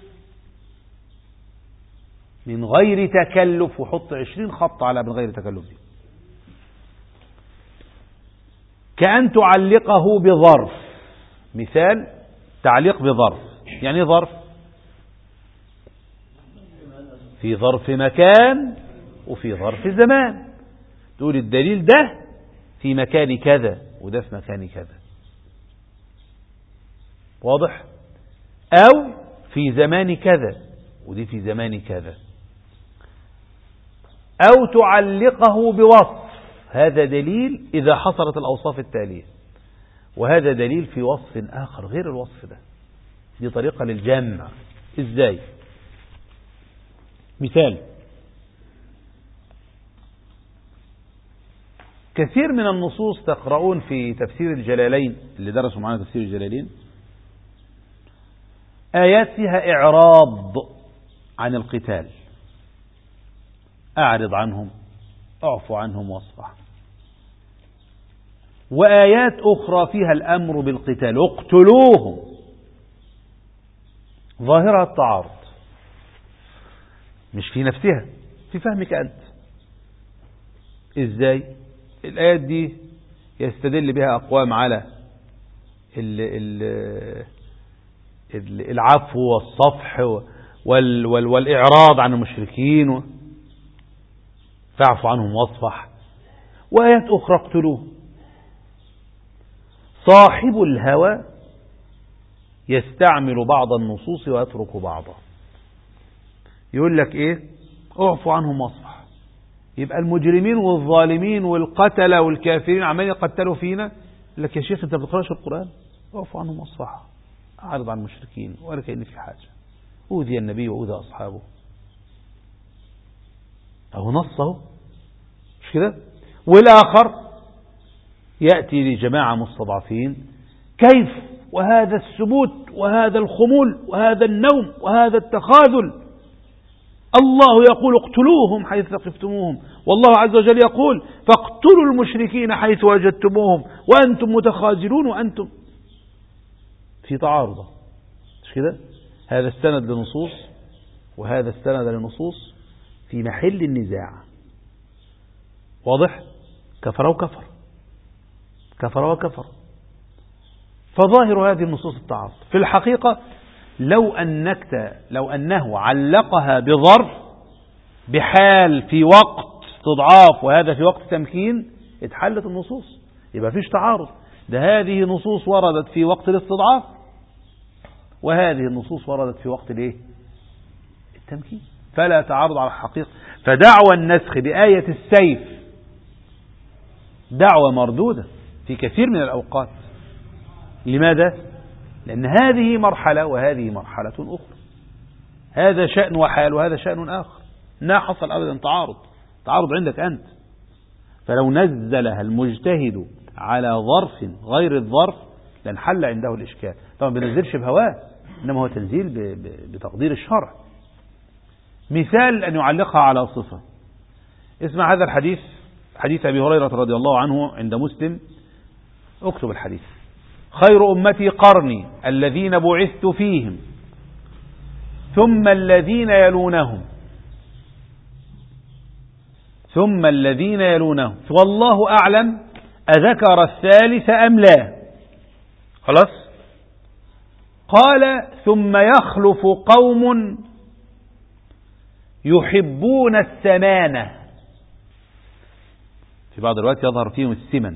من غير تكلف. وحط 20 خط على من غير تكلف دي. كأن تعلقه بظرف. مثال تعليق بظرف، يعني ظرف في ظرف مكان وفي ظرف زمان. تقول الدليل ده في مكان كذا وده في مكان كذا، واضح؟ أو في زمان كذا ودي في زمان كذا. أو تعلقه بوصف، هذا دليل إذا حصلت الأوصاف التالية، وهذا دليل في وصف آخر غير الوصف ده. دي طريقة للجمع. إزاي؟ مثال، كثير من النصوص تقرؤون في تفسير الجلالين، اللي درسوا معنا تفسير الجلالين، آيات فيها إعراض عن القتال، أعرض عنهم، أعفو عنهم واصفح. وآيات أخرى فيها الأمر بالقتال، اقتلوهم، ظاهرها التعارض، مش في نفسها، في فهمك أنت. إزاي؟ الآيات دي يستدل بها أقوام على العفو والصفح والإعراض عن المشركين، فاعفو عنهم واصفح. وآيات أخرى اقتلوه. صاحب الهوى يستعمل بعض النصوص ويترك بعضها. يقول لك ايه؟ اعفو عنهم واصفح. يبقى المجرمين والظالمين والقتلة والكافرين عمالين يقتلوا فينا، يقول لك يا شيخ انت بتقراش القرآن؟ اعفو عنهم واصفح، اعرض عن المشركين ولا كأن في حاجة، أوذي النبي وأوذى أصحابه، أو نصه، مش كده؟ والآخر يأتي لجماعة مستضعفين، كيف وهذا الثبوت وهذا الخمول وهذا النوم وهذا التخاذل، الله يقول اقتلوهم حيث ثقفتموهم والله عز وجل يقول فاقتلوا المشركين حيث وجدتموهم وأنتم متخاذلون وأنتم في تعارض، مش كده؟ هذا استند لنصوص وهذا استند لنصوص في محل النزاع. واضح؟ كفر وكفر، كفر وكفر. فظاهر هذه النصوص التعارض. في الحقيقة لو أنه علقها بظرف بحال في وقت استضعاف وهذا في وقت تمكين اتحلت النصوص، يبقى فيش تعارض. ده هذه نصوص وردت في وقت الاستضعاف وهذه النصوص وردت في وقت الايه؟ التمكين، فلا تعارض على الحقيقة. فدعوى النسخ بآية السيف دعوة مردودة في كثير من الأوقات. لماذا؟ لأن هذه مرحلة وهذه مرحلة أخرى، هذا شأن وحال وهذا شأن آخر، لا حصل أبدا تعارض عندك أنت. فلو نزلها المجتهد على ظرف غير الظرف لانحل عنده الإشكال. طبعا بنزلش بهواه، إنما هو تنزيل بتقدير الشرع. مثال أن يعلقها على صفة. اسمع هذا الحديث، حديث أبي هريرة رضي الله عنه عند مسلم. اكتب الحديث: خير أمتي قرني الذين بعثت فيهم ثم الذين يلونهم ثم الذين يلونهم والله أعلم أذكر الثالث أم لا. خلاص؟ قال: ثم يخلف قوم يحبون السمانة، في بعض الوقت يظهر فيهم السمن،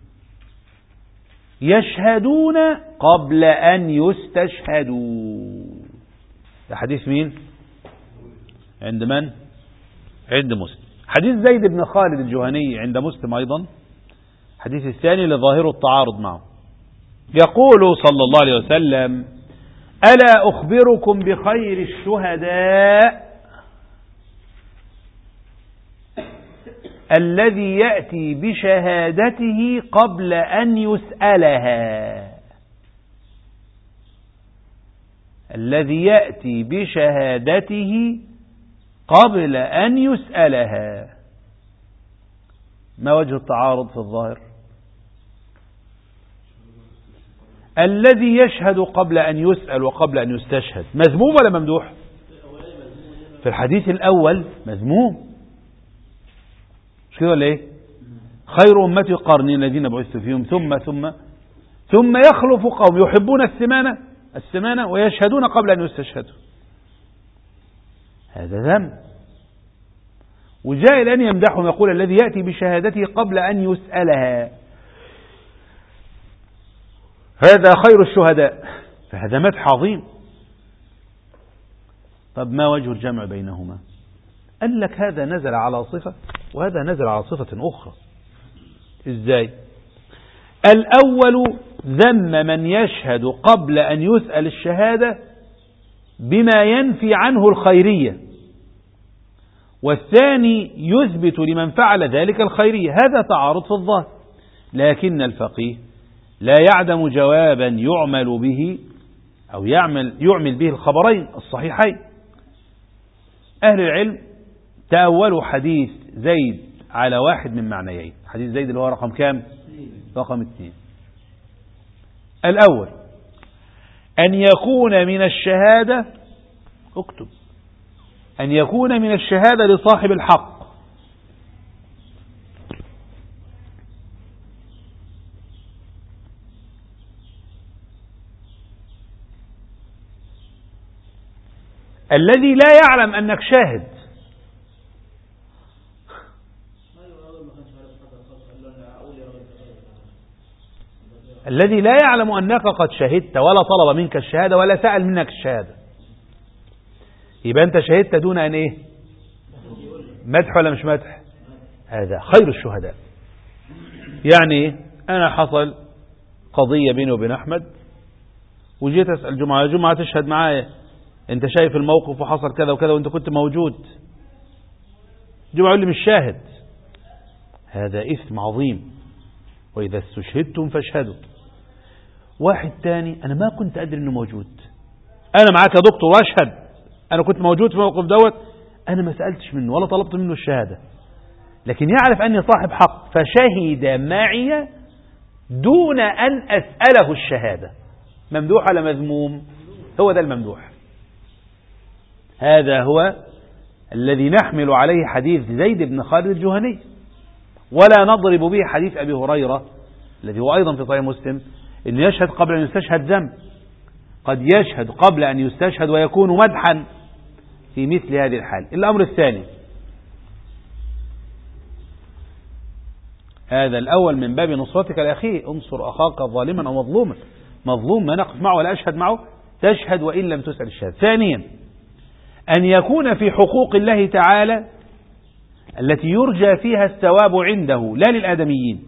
يشهدون قبل أن يستشهدوا. ده حديث مين؟ عند من؟ عند مسلم. حديث زيد بن خالد الجهني عند مسلم أيضا، حديث الثاني لظاهر التعارض معه. يقول صلى الله عليه وسلم: ألا أخبركم بخير الشهداء الذي يأتي بشهادته قبل أن يسألها. الذي يأتي بشهادته قبل أن يسألها. ما وجه التعارض في الظاهر؟ الذي يشهد قبل أن يسأل وقبل أن يستشهد مذموم ولا ممدوح؟ في الحديث الأول مذموم، مش كده ولا ايه؟ خير أمتي قرني الذين بعثت فيهم ثم يخلف قوم يحبون السمانة ويشهدون قبل أن يستشهدوا. هذا ذم. وجاء الآن يمدحهم يقول: الذي يأتي بشهادته قبل أن يسألها هذا خير الشهداء. فهذا مدح عظيم. طب ما وجه الجمع بينهما؟ قال لك هذا نزل على صفة وهذا نزل على صفة أخرى. إزاي؟ الأول ذم من يشهد قبل أن يسأل الشهادة بما ينفي عنه الخيرية، والثاني يثبت لمن فعل ذلك الخيرية. هذا تعارض في الظاهر، لكن الفقيه لا يعدم جوابا يعمل به أو يعمل به الخبرين الصحيحين. أهل العلم تأولوا حديث زيد على واحد من معنيين. حديث زيد اللي هو رقم كام؟ رقم 2. الأول أن يكون من الشهادة، اكتب، أن يكون من الشهادة لصاحب الحق، الذي لا يعلم أنك شاهد. الذي لا يعلم أنك قد شهدت ولا طلب منك الشهادة ولا سأل منك الشهادة. يبقى أنت شهدت دون أن إيه؟ مدح ولا مش مدح؟ هذا خير الشهداء. يعني أنا حصل قضية بيني وبين أحمد وجيت أسأل جمعة تشهد معايا، أنت شايف الموقف وحصل كذا وكذا وأنت كنت موجود. جمعة يقول لي مش شاهد. هذا إثم عظيم. وإذا استشهدتم فاشهدوا. واحد تاني أنا ما كنت أدري أنه موجود، أنا معاك يا دكتور وأشهد أنا كنت موجود في الموقف دوت، أنا ما سألتش منه ولا طلبت منه الشهادة. لكن يعرف أني صاحب حق فشهد معي دون أن أسأله الشهادة. ممدوح ولا مذموم؟ هو ده الممدوح. هذا هو الذي نحمل عليه حديث زيد بن خالد الجهني، ولا نضرب به حديث أبي هريرة الذي هو أيضا في صحيح مسلم إنه يشهد قبل أن يستشهد ذنب. قد يشهد قبل أن يستشهد ويكون مدحا في مثل هذه الحال. الأمر الثاني، هذا الأول من باب نصرتك لأخيه، انصر أخاك ظالما أو مظلوما. مظلوم ما نقف معه ولا أشهد معه، تشهد وإن لم تسأل الشهادة. ثانيا، أن يكون في حقوق الله تعالى التي يرجى فيها الثواب عنده لا للآدميين.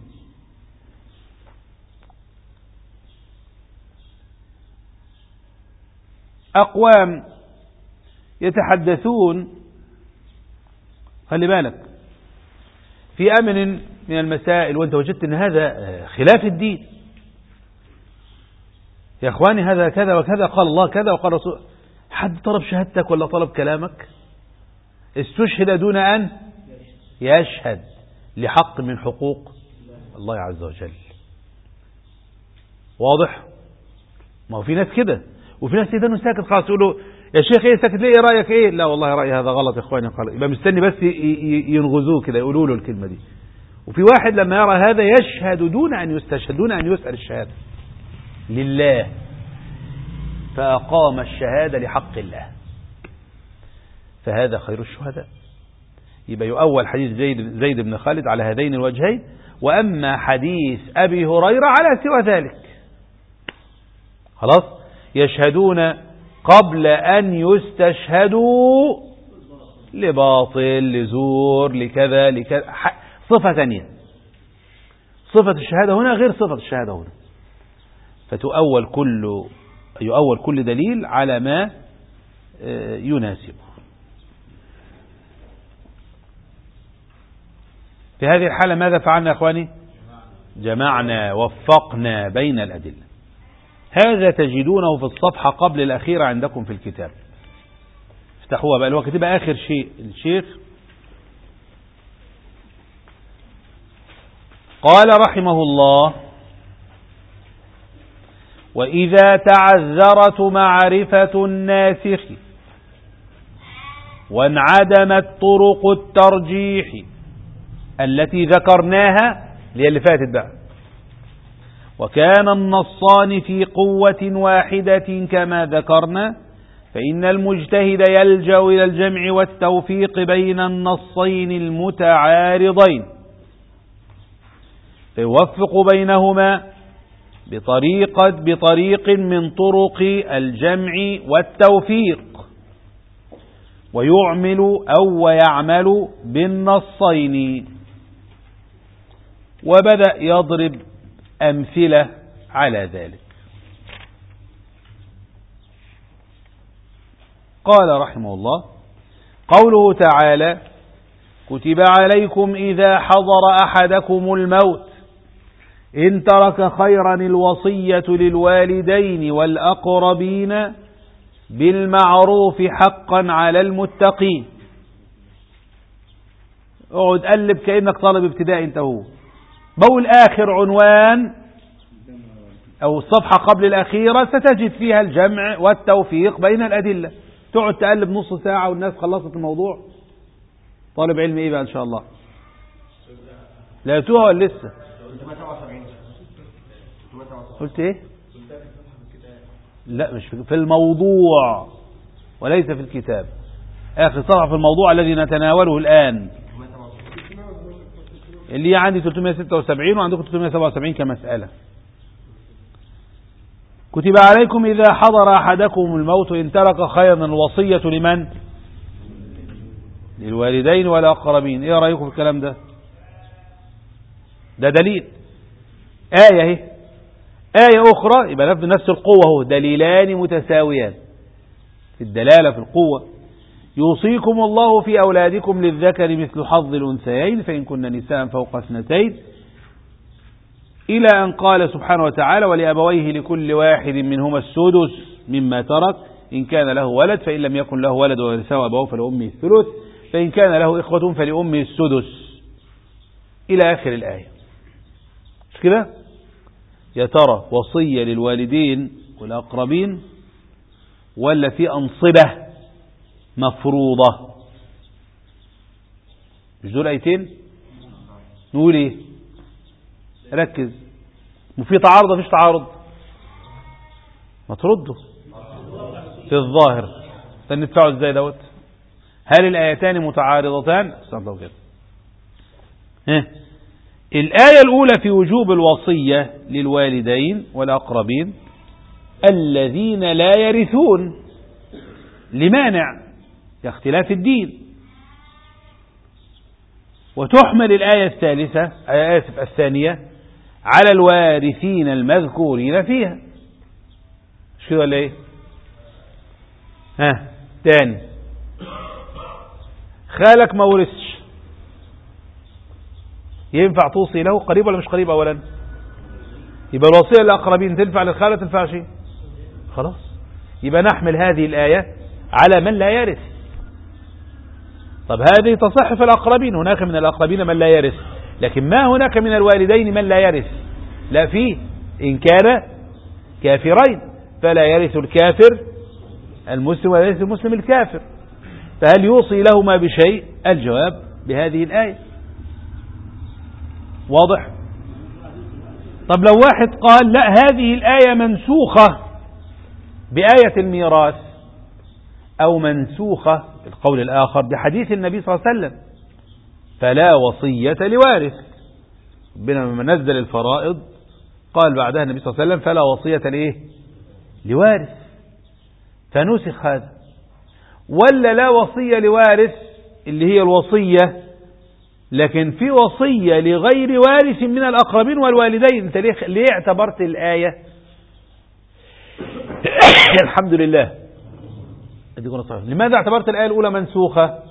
أقوام يتحدثون، خلي بالك، في أمن من المسائل وأنت وجدت أن هذا خلاف الدين، يا أخواني هذا كذا وكذا، قال الله كذا وقال رسول، حد طلب شهادتك ولا طلب كلامك؟ استشهد دون أن يشهد لحق من حقوق الله عز وجل. واضح؟ ما هو في ناس كده، وفي ناس يدانوا ساكت خلاص، يقولوا يا شيخ ايه ساكت ليه، ايه رأيك ايه؟ لا والله رأيي هذا غلط يا اخواني، قال يبقى مستني بس ينغزوه كده، يقولوا له الكلمة دي. وفي واحد لما يرى هذا يشهد دون أن يستشهد، دون أن يسأل الشهادة لله، فأقام الشهادة لحق الله، فهذا خير الشهداء. يبقى يؤول حديث زيد بن خالد على هذين الوجهين، وأما حديث أبي هريرة على سوى ذلك. خلاص، يشهدون قبل أن يستشهدوا لباطل لزور لكذا لكذا، صفة ثانية. صفة الشهادة هنا غير صفة الشهادة هنا، يؤول كل دليل على ما يناسبه. في هذه الحالة ماذا فعلنا يا أخواني؟ جمعنا، وفقنا بين الأدلة. هذا تجدونه في الصفحة قبل الأخيرة عندكم في الكتاب، افتحوها بقى، الوقت تبقى آخر شيء. الشيخ قال رحمه الله: وإذا تعذرت معرفة الناسخ وانعدمت طرق الترجيح التي ذكرناها اللي فاتت بقى، وكان النصان في قوة واحدة كما ذكرنا، فإن المجتهد يلجأ إلى الجمع والتوفيق بين النصين المتعارضين، فيوفق بينهما بطريق من طرق الجمع والتوفيق، ويعمل بالنصين. وبدأ يضرب أمثلة على ذلك. قال رحمه الله: قوله تعالى: كتب عليكم إذا حضر أحدكم الموت إن ترك خيرا الوصية للوالدين والأقربين بالمعروف حقا على المتقين. اقعد قلب كأنك طالب ابتدائي انت هو. بول آخر عنوان أو الصفحة قبل الأخيرة ستجد فيها الجمع والتوفيق بين الأدلة. تقعد تقلب نص ساعة والناس خلصت الموضوع. طالب علم ايه بقى ان شاء الله؟ لقيتوها ولا لسه؟ قلت ايه؟ لا مش في الموضوع وليس في الكتاب. آخر صفحة في الموضوع الذي نتناوله الآن، اللي عندي 376 وعندكم 377 كمسألة. كتب عليكم إذا حضر أحدكم الموت إن ترك خيرا الوصية لمن؟ للوالدين والأقربين. إيه رأيكم في الكلام ده؟ ده دليل آية اهي، آية أخرى يبقى نفس القوة، هو دليلان متساويان في الدلالة في القوة. يوصيكم الله في أولادكم للذكر مثل حظ الأنثيين فإن كن نساء فوق اثنتين، إلى أن قال سبحانه وتعالى: ولأبويه لكل واحد منهما السدس مما ترك إن كان له ولد، فإن لم يكن له ولد ورثه أبوه فلأمه الثلث، فإن كان له إخوة فلأمه السدس. إلى آخر الآية. مش كده؟ يا ترى وصية للوالدين والأقربين ولا في أنصبة مفروضة؟ مش دول آيتين؟ نقول إيه؟ ركز. وفي تعارض مفيش تعارض؟ ما ترده في الظاهر فندفعه ازاي دوت؟ هل الآيتان متعارضتان؟ استنى كده. الآية الأولى في وجوب الوصية للوالدين والأقربين الذين لا يرثون لمانع لاختلاف الدين، وتحمل الآية الثانية على الوارثين المذكورين فيها. مش كده ولا ايه؟ تاني، خالك ما ورثش، ينفع توصي له؟ قريب ولا مش قريب؟ اولا يبقى الوصية للأقربين تنفع للخالة تنفع شيء؟ خلاص، يبقى نحمل هذه الآية على من لا يرث. طب هذه تصح في الأقربين، هناك من الأقربين من لا يرث، لكن ما هناك من الوالدين من لا يرث؟ لا فيه، إن كان كافرين فلا يرث الكافر المسلم ولا يرث المسلم الكافر، فهل يوصي لهما بشيء؟ الجواب بهذه الآية. واضح؟ طب لو واحد قال لا هذه الآية منسوخة بآية الميراث، أو منسوخة القول الآخر بحديث النبي صلى الله عليه وسلم، فلا وصية لوارث. ربنا لما نزل الفرائض قال بعدها النبي صلى الله عليه وسلم فلا وصية لإيه؟ لوارث، فنسخ هذا. ولا لا وصية لوارث اللي هي الوصية، لكن في وصية لغير وارث من الأقربين والوالدين. انت ليه اعتبرت الآية الحمد لله لماذا اعتبرت الآية الأولى منسوخة؟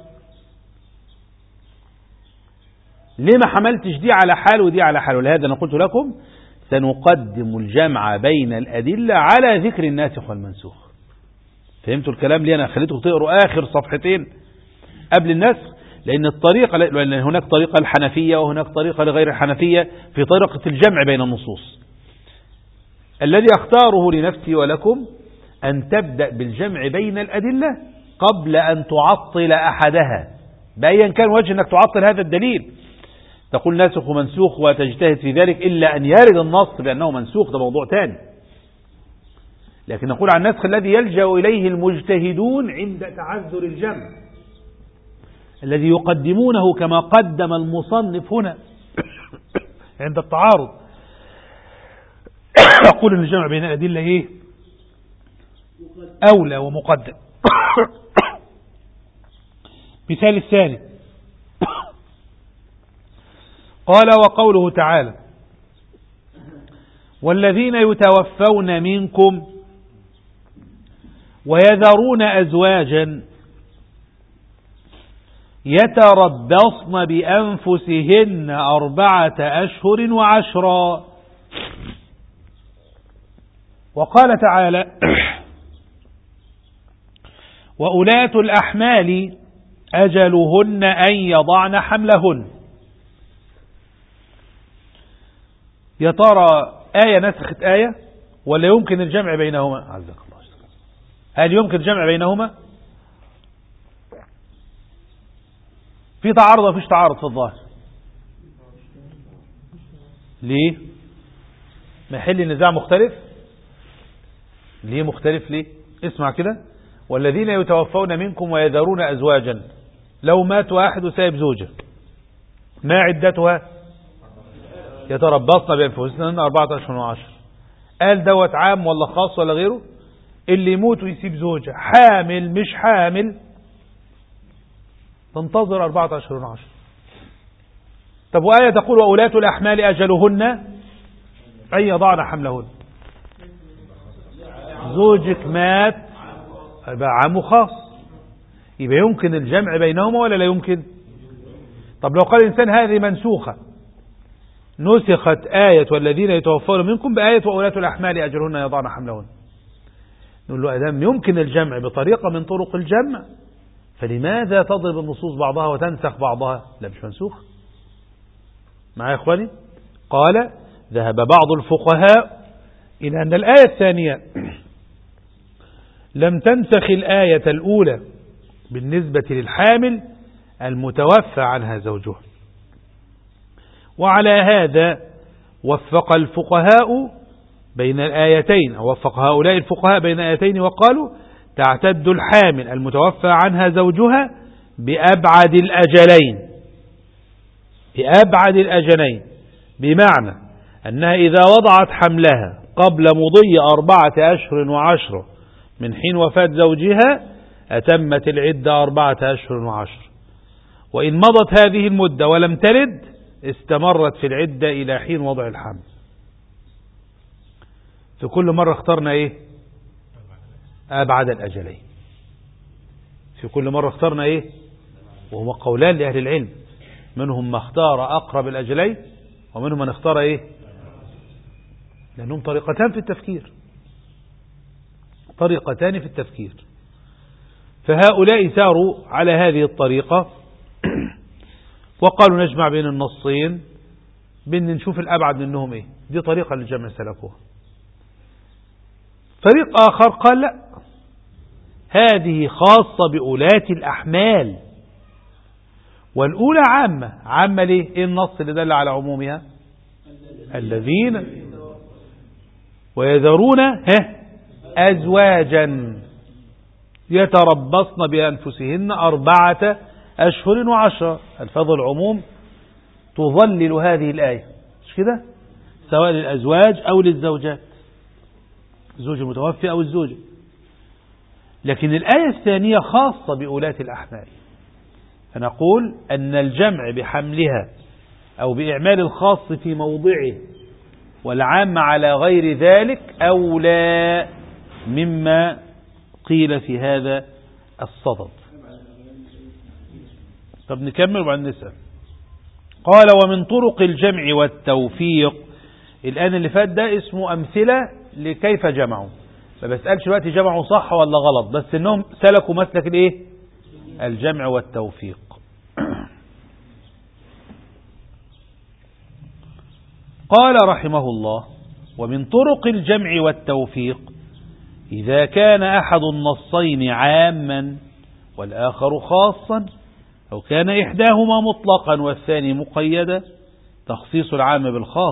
ليه ما حملتش دي على حال ودي على حال؟ ولهذا أنا قلت لكم سنقدم الجمع بين الأدلة على ذكر الناسخ والمنسوخ. فهمتوا الكلام؟ ليه أنا خليتكم تقروا آخر صفحتين قبل النسخ؟ لأن هناك طريقة الحنفية وهناك طريقة لغير الحنفية في طريقة الجمع بين النصوص. الذي أختاره لنفسي ولكم أن تبدأ بالجمع بين الأدلة قبل أن تعطل أحدها، بأيا كان وجه أنك تعطل هذا الدليل، تقول ناسخ ومنسوخ وتجتهد في ذلك إلا أن يرد النص بأنه منسوخ، ده موضوع تاني. لكن نقول عن النسخ الذي يلجأ إليه المجتهدون عند تعذر الجمع، الذي يقدمونه كما قدم المصنف هنا عند التعارض. أقول أن الجمع بين الأدلة إيه؟ أولى ومقدم. مثال الثاني قال وقوله تعالى والذين يتوفون منكم ويذرون أزواجا يتربصن بأنفسهن 4 أشهر و10. وقال تعالى وأولاة الأحمال أجلهن أن يضعن حملهن. يا ترى آية نسخت آية ولا يمكن الجمع بينهما؟ عزك الله. هل يمكن الجمع بينهما؟ في تعارض وفيش تعارض في الظاهر؟ ليه؟ محل النزاع مختلف؟ ليه مختلف؟ ليه؟ اسمع كده، والذين يتوفون منكم ويذرون أزواجا، لو مات واحد وسايب زوجة ما عدتها؟ يتربصن بأنفسهن 4 أشهر و10. قال دوت عام ولا خاص ولا غيره؟ اللي يموت ويسيب زوجة حامل مش حامل تنتظر 4 أشهر و10. طب وآية تقول وأولاة الأحمال أجلهن أن يضعن حملهن، زوجك مات يبقى عام خاص، يبقى يمكن الجمع بينهما ولا لا يمكن؟ طب لو قال الإنسان هذه منسوخة، نسخت آية والذين يتوفون منكم بآية وأولاة الأحمال أجلهن أن يضعن حملهن، نقول له أدام يمكن الجمع بطريقة من طرق الجمع فلماذا تضرب النصوص بعضها وتنسخ بعضها؟ لا مش منسوخ، معايا يا إخواني؟ قال ذهب بعض الفقهاء إلى أن الآية الثانية لم تنسخ الآية الأولى بالنسبة للحامل المتوفى عنها زوجها، وعلى هذا وفق الفقهاء بين الآيتين، أو وفق هؤلاء الفقهاء بين آيتين وقالوا تعتد الحامل المتوفى عنها زوجها بأبعد الأجلين، بأبعد الأجلين، بمعنى أنها إذا وضعت حملها قبل مضي 4 أشهر و10 من حين وفاة زوجها أتمت العدة 4 أشهر و10، وإن مضت هذه المدة ولم تلد استمرت في العدة إلى حين وضع الحمل. في كل مرة اخترنا إيه؟ أبعد الأجلين. في كل مرة اخترنا إيه؟ وهما قولان لأهل العلم، منهم ما اختار أقرب الأجلين ومنهم من اختار إيه؟ لأنهم طريقتان في التفكير، طريقتان في التفكير. فهؤلاء ساروا على هذه الطريقة وقالوا نجمع بين النصين بأن نشوف الأبعد منهم إيه. دي طريقة للجمع سلكوها. فريق آخر قال لا، هذه خاصة بأولاة الأحمال، والأولى عامة. عامة ليه؟ إيه النص اللي دل على عمومها؟ الذين ويذرون أزواجا يتربصن بأنفسهن 4 أشهر و10. الفاظ العموم تظلل هذه الآية، مش كده؟ سواء للأزواج أو للزوجات، الزوج المتوفي أو الزوجة. لكن الآية الثانية خاصة بأولاة الأحمال، فنقول أن الجمع بحملها أو بإعمال الخاص في موضعه والعام على غير ذلك أولى مما قيل في هذا الصدد. طب نكمل وبعدين نسأل. قال ومن طرق الجمع والتوفيق. الآن اللي فات ده اسمه أمثلة لكيف جمعوا، ما بسألش دلوقتي جمعوا صح ولا غلط، بس انهم سلكوا مسلك الايه؟ الجمع والتوفيق. قال رحمه الله ومن طرق الجمع والتوفيق إذا كان أحد النصين عاما والآخر خاصا، أو كان إحداهما مطلقا والثاني مقيدا، تخصيص العام بالخاص،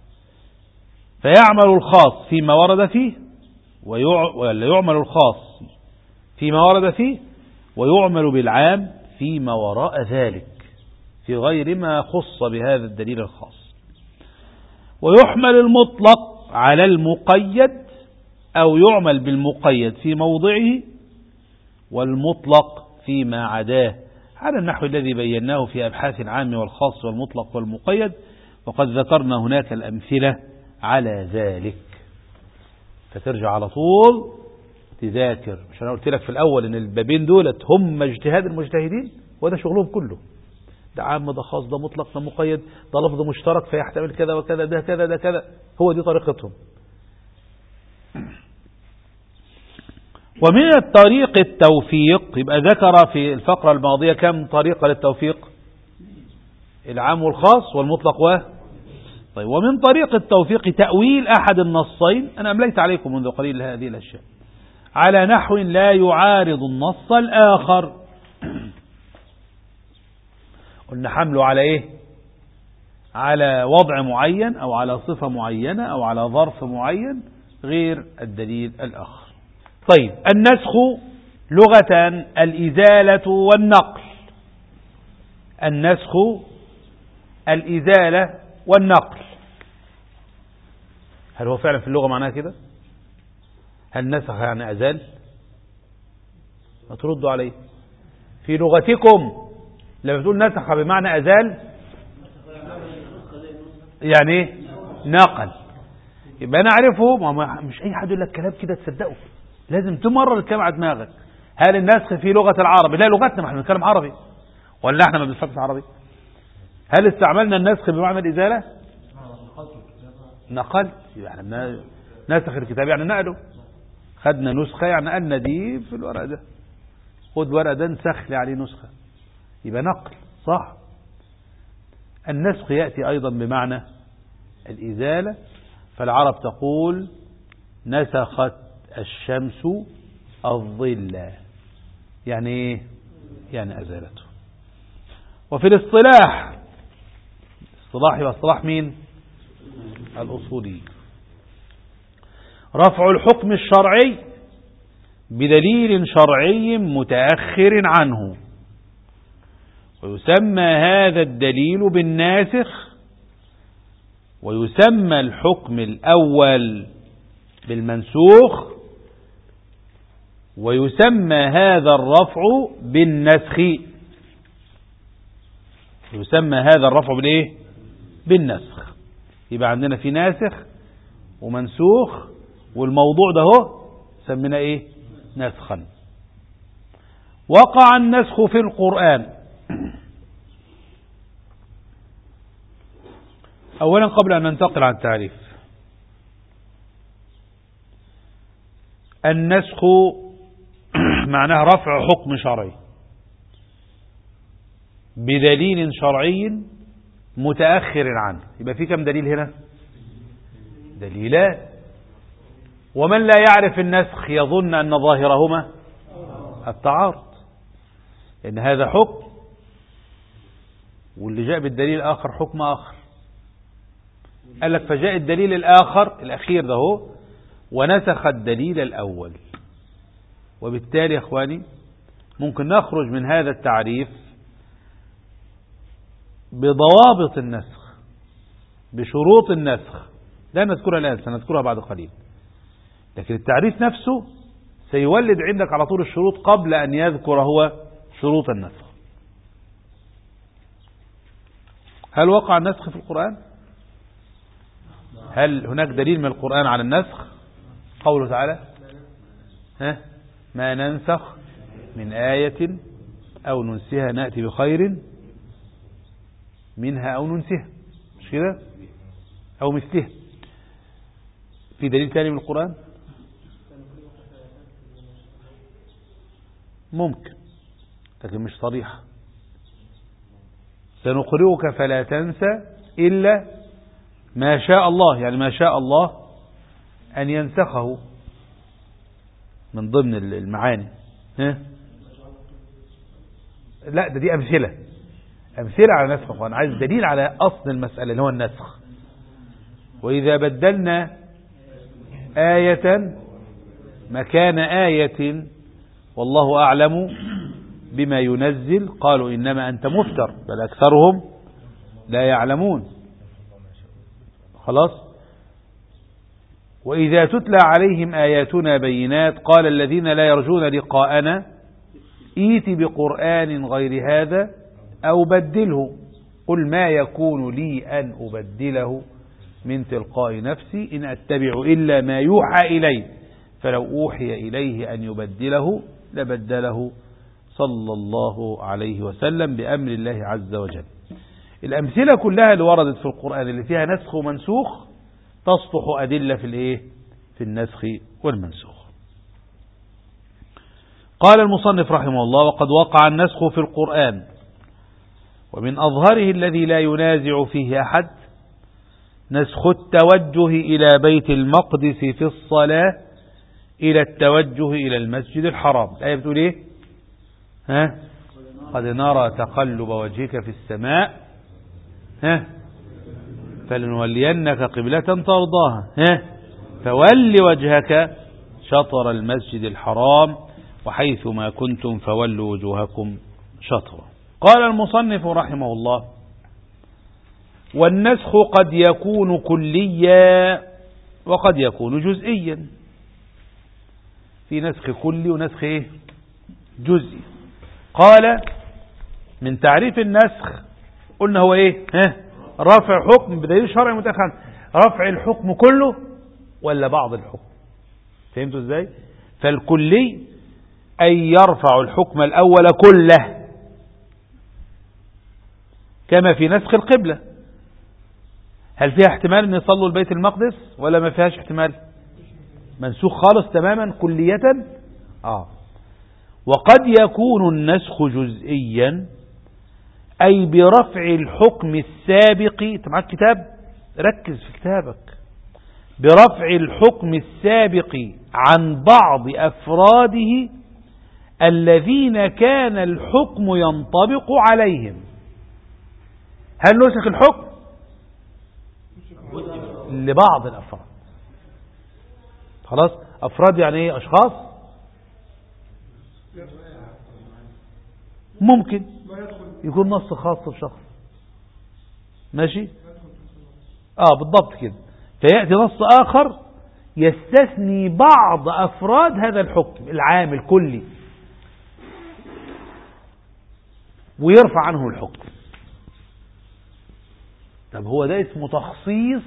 فيعمل الخاص فيما ورد فيه ولا يعمل الخاص فيما ورد فيه ويعمل بالعام فيما وراء ذلك في غير ما خص بهذا الدليل الخاص. ويحمل المطلق على المقيد أو يعمل بالمقيد في موضعه والمطلق فيما عداه، على النحو الذي بيناه في أبحاث العام والخاص والمطلق والمقيد، وقد ذكرنا هناك الأمثلة على ذلك. فترجع على طول تذاكر، مش أنا قلت لك في الأول إن البابين دولت هم اجتهاد المجتهدين، وده شغلهم كله. ده عام، ده خاص، ده مطلق، ده مقيد، ده لفظ مشترك فيحتمل كذا وكذا، ده كذا ده كذا، هو دي طريقتهم. ومن الطريق التوفيق، يبقى ذكر في الفقرة الماضية كم طريقة للتوفيق؟ العام والخاص والمطلق طيب. ومن طريق التوفيق تأويل أحد النصين، أنا أمليت عليكم منذ قليل هذه الأشياء، على نحو لا يعارض النص الآخر. قلنا حمله على إيه؟ على وضع معين أو على صفة معينة أو على ظرف معين غير الدليل الآخر. طيب، النسخ لغة الإزالة والنقل. النسخ الإزالة والنقل، هل هو فعلا في اللغة معناها كده؟ هل نسخ يعني أزال؟ ما تردوا عليه. في لغتكم لما تقول نسخ بمعنى أزال يعني ايه؟ نقل. يبقى أنا أعرفه، مش أي حد يقول لك كلام كده تصدقه، لازم تمرر الكلام على دماغك. هل النسخ في لغة العرب؟ لا، لغتنا، ما احنا بنتكلم عربي، ولا احنا ما بنفهمش عربي؟ هل استعملنا النسخ بمعنى الإزالة؟ نقل، يعني نسخ الكتاب يعني نقله. خدنا نسخة يعني نقلنا دي في الورق ده، خد ورق ده نسخ لي عليه نسخة، يبقى نقل، صح؟ النسخ يأتي أيضا بمعنى الإزالة، فالعرب تقول نسخت الشمس الظل، يعني إيه؟ يعني أزالته. وفي الاصطلاح، يبقى اصطلاح مين؟ الأصولي، رفع الحكم الشرعي بدليل شرعي متأخر عنه، ويسمى هذا الدليل بالناسخ، ويسمى الحكم الأول بالمنسوخ، ويسمى هذا الرفع بالنسخ. يسمى هذا الرفع بالإيه؟ بالنسخ. يبقى عندنا في ناسخ ومنسوخ، والموضوع ده هو سمينا إيه؟ نسخا. وقع النسخ في القرآن. أولا قبل أن ننتقل عن التعريف، النسخ معناه رفع حكم شرعي بدليل شرعي متأخر عنه. يبقى في كم دليل هنا؟ دليلان. ومن لا يعرف النسخ يظن أن ظاهرهما التعارض، لأن هذا حكم واللي جاء بالدليل الآخر حكم آخر. قال لك فجاء الدليل الآخر الأخير ده هو ونسخ الدليل الأول. وبالتالي يا أخواني ممكن نخرج من هذا التعريف بضوابط النسخ، بشروط النسخ، لا نذكرها الآن، سنذكرها بعد قليل. لكن التعريف نفسه سيولد عندك على طول الشروط قبل أن يذكر هو شروط النسخ. هل وقع النسخ في القرآن؟ هل هناك دليل من القرآن على النسخ؟ قوله تعالى ما ننسخ من آية أو ننسها نأتي بخير منها أو ننسها، مش كده؟ أو مثلها. في دليل ثاني من القرآن؟ ممكن لكن مش صريح. سنقرئك فلا تنسى إلا ما شاء الله، يعني ما شاء الله أن ينسخه من ضمن المعاني. لا دي أمثلة على نسخ القرآن. عايز دليل على أصل المسألة اللي هو النسخ. وإذا بدلنا آية مكان آية والله أعلم بما ينزل قالوا إنما أنت مفتر بل أكثرهم لا يعلمون. خلاص. وإذا تتلى عليهم آياتنا بينات قال الذين لا يرجون لقاءنا ائت بقرآن غير هذا أو بدله قل ما يكون لي أن أبدله من تلقاء نفسي إن أتبع إلا ما يوحى إلي فلو أوحي إليه أن يبدله لبدله صلى الله عليه وسلم بأمر الله عز وجل. الأمثلة كلها اللي وردت في القرآن اللي فيها نسخ ومنسوخ تصلح أدلة في الإيه؟ في النسخ والمنسوخ. قال المصنف رحمه الله وقد وقع النسخ في القرآن ومن أظهره الذي لا ينازع فيه أحد نسخ التوجه إلى بيت المقدس في الصلاة إلى التوجه إلى المسجد الحرام. الآية بتقول إيه؟ قد نرى تقلب وجهك في السماء فلنولينك قبلة ترضاها فول وجهك شطر المسجد الحرام وحيث ما كنتم فولوا وجوهكم شطرا. قال المصنف رحمه الله والنسخ قد يكون كليا وقد يكون جزئيا. في نسخ كلي ونسخ جزئي. قال من تعريف النسخ قلنا هو ايه؟ رفع حكم بدليل شرعي متأخر. رفع الحكم كله ولا بعض الحكم؟ فهمتوا ازاي؟ فالكلي أي يرفع الحكم الأول كله كما في نسخ القبلة. هل فيها احتمال ان يصلوا البيت المقدس ولا ما فيهاش احتمال؟ منسوخ خالص تماما كلية. وقد يكون النسخ جزئيا أي برفع الحكم السابق. أنت معك كتاب؟ ركز في كتابك. برفع الحكم السابق عن بعض أفراده الذين كان الحكم ينطبق عليهم. هل نسخ الحكم؟ لبعض الأفراد. خلاص، أفراد يعني إيه؟ أشخاص. ممكن يكون نص خاص بشخص، ماشي، بالضبط كده. فيأتي نص آخر يستثني بعض أفراد هذا الحكم العام الكلي ويرفع عنه الحكم. طب هو ده اسمه تخصيص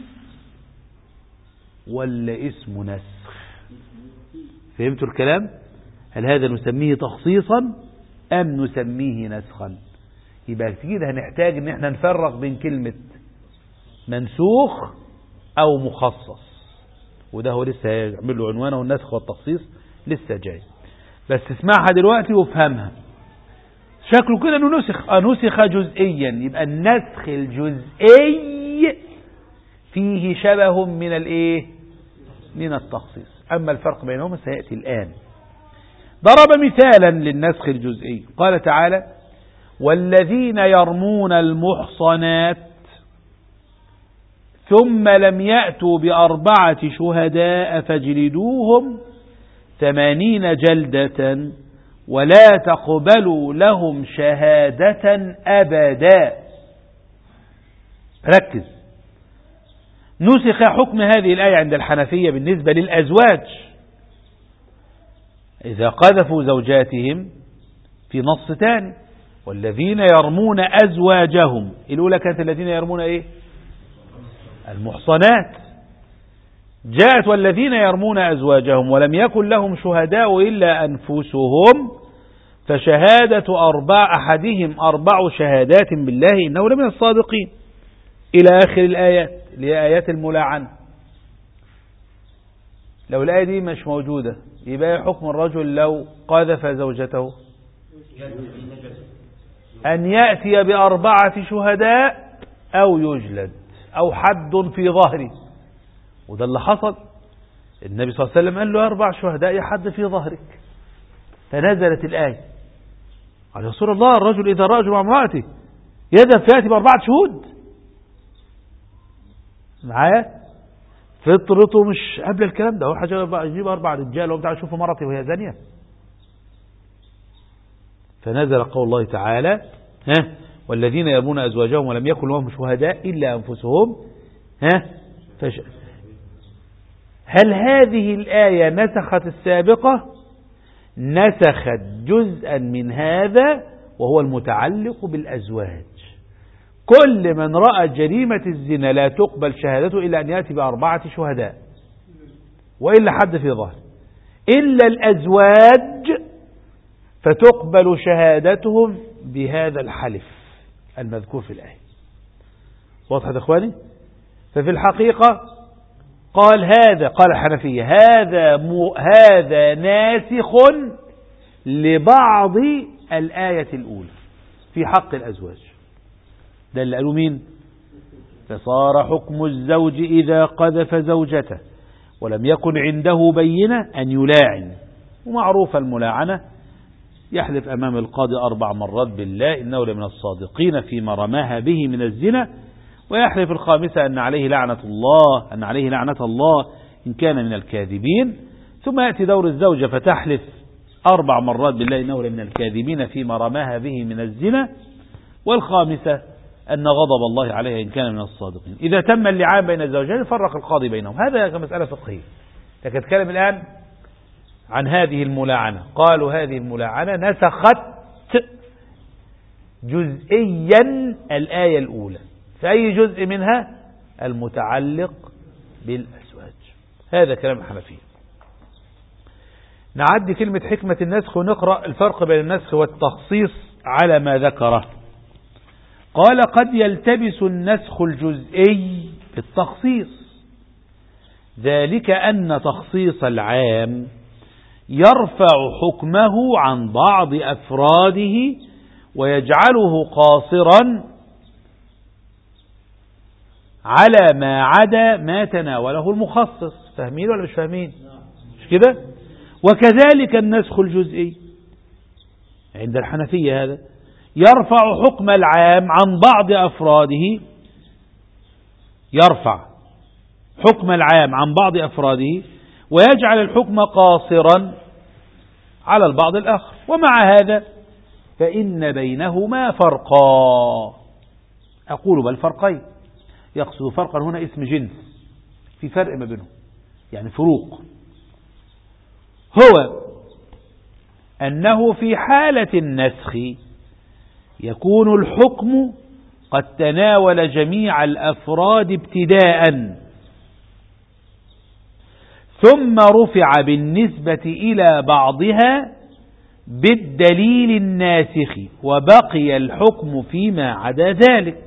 ولا اسمه نسخ؟ فهمتوا الكلام؟ هل هذا نسميه تخصيصا أم نسميه نسخا؟ يبقى كده هنحتاج ان احنا نفرق بين كلمة منسوخ او مخصص، وده هو لسه هيعمل له عنوانه النسخ والتخصيص، لسه جاي. بس اسمعها دلوقتي وافهمها. شكله كده انه نسخ جزئيا، يبقى النسخ الجزئي فيه شبه من الايه؟ من التخصيص. اما الفرق بينهما سيأتي الآن. ضرب مثالا للنسخ الجزئي، قال تعالى: والذين يرمون المحصنات ثم لم يأتوا ب4 شهداء فاجلدوهم 80 جلدة ولا تقبلوا لهم شهادة أبدا. ركز. نسخ حكم هذه الآية عند الحنفية بالنسبة للأزواج إذا قذفوا زوجاتهم، في نص تاني: والذين يرمون أزواجهم. الأولى كانت الذين يرمون إيه؟ المحصنات. جاءت والذين يرمون أزواجهم ولم يكن لهم شهداء إلا أنفسهم فشهادة أحدهم 4 شهادات بالله إنه لمن الصادقين، إلى آخر الآيات اللي هي آيات الملاعنة. لو الآية دي مش موجودة يبقى حكم الرجل لو قذف زوجته؟ أن يأتي ب4 شهداء أو يجلد أو حد في ظهره. وده اللي حصل. النبي صلى الله عليه وسلم قال له 4 شهداء يحد في ظهرك، فنزلت الآية: قال يا رسول الله، الرجل إذا رأى مع امرأته يذهب فيأتي ب4 شهود معايا؟ فطرته مش قبل الكلام ده. هو حاجة يجيب 4 رجال وبتاع يشوفوا مرتي وهي زانية. فنزل قول الله تعالى: والذين يرمون أزواجهم ولم يكن لهم شهداء إلا أنفسهم. هل هذه الآية نسخت السابقة؟ نسخت جزءا من هذا وهو المتعلق بالأزواج. كل من رأى جريمة الزنا لا تقبل شهادته إلا أن يأتي ب4 شهداء وإلا حد في ظهر، إلا الأزواج فتقبل شهادتهم بهذا الحلف المذكور في الآية. واضح يا إخواني؟ ففي الحقيقة قال الحنفية هذا ناسخ لبعض الآية الأولى في حق الأزواج. ده اللي قالوا مين؟ فصار حكم الزوج إذا قذف زوجته ولم يكن عنده بينة أن يلاعن. ومعروف الملاعنة: يحلف أمام القاضي 4 مرات بالله إنه لمن الصادقين فيما رماها به من الزنا، ويحلف الخامسة أن عليه لعنة الله إن كان من الكاذبين. ثم يأتي دور الزوجة فتحلف 4 مرات بالله إنه لمن الكاذبين فيما رماها به من الزنا، والخامسة أن غضب الله عليها إن كان من الصادقين. إذا تم اللعان بين الزوجين فرق القاضي بينهم. هذا كمسألة فقهية. لكن نتكلم الآن عن هذه الملاعنة. قالوا هذه الملاعنة نسخت جزئيا الآية الأولى. في أي جزء منها؟ المتعلق بالأزواج. هذا كلام الحنفية. نعدي كلمة حكمة النسخ ونقرأ الفرق بين النسخ والتخصيص على ما ذكره. قال: قد يلتبس النسخ الجزئي بالتخصيص، ذلك أن تخصيص العام يرفع حكمه عن بعض أفراده ويجعله قاصرا على ما عدا ما تناوله المخصص. فاهمين ولا مش فاهمين؟ مش كده؟ وكذلك النسخ الجزئي عند الحنفية هذا يرفع حكم العام عن بعض أفراده، يرفع حكم العام عن بعض أفراده ويجعل الحكم قاصرا على البعض الآخر. ومع هذا فإن بينهما فرقا، أقول بل فرقين، يقصد فرقا هنا اسم جنس، في فرق ما بينهم يعني فروق. هو أنه في حالة النسخ يكون الحكم قد تناول جميع الأفراد ابتداء، ثم رفع بالنسبة إلى بعضها بالدليل الناسخ، وبقي الحكم فيما عدا ذلك.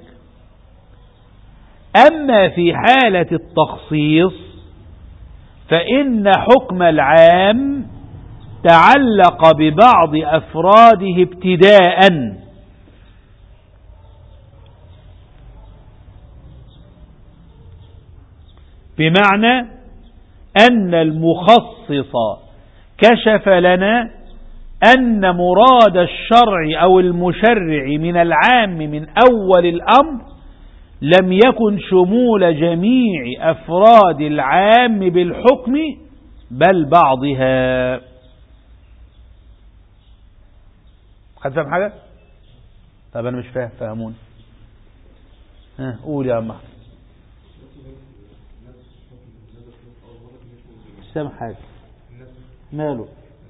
أما في حالة التخصيص فإن حكم العام تعلق ببعض أفراده ابتداء، بمعنى أن المخصص كشف لنا أن مراد الشرع أو المشرع من العام من أول الأمر لم يكن شمول جميع أفراد العام بالحكم بل بعضها. حد فاهم حاجة؟ طب أنا مش فاهم، فهمون. قول يا عم. مش سامع حاجة. ماله؟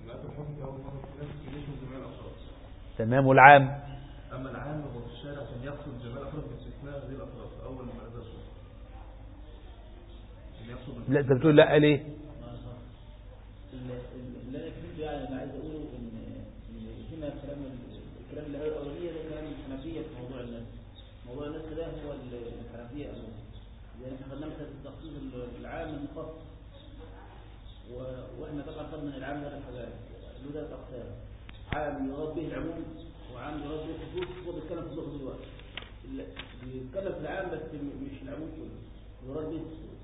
تمام. والعام؟ أما العام هو في الشارع عشان يقصد جميع الأفراد باستثناء هذه الأفراد أول ما نزل الشرع. لا أنت بتقول لا ليه؟ لا يكفي. يعني أنا عايز أقوله إن هنا الكلام اللي هو الأولية ده كلام الحنفية في موضوع النسخ. موضوع النسخ ده هو الحنفية أولية. يعني إحنا خدنا مثلا التخصيص العام المخصص، وإحنا طبعا خدنا العام ده الحاجات له ده أقسام، عام يراد به العموم وعام يراد به الخصوص. هو بيتكلم في اللغة دلوقتي، بيتكلم في العام بس مش العموم كله، يراد به الخصوص.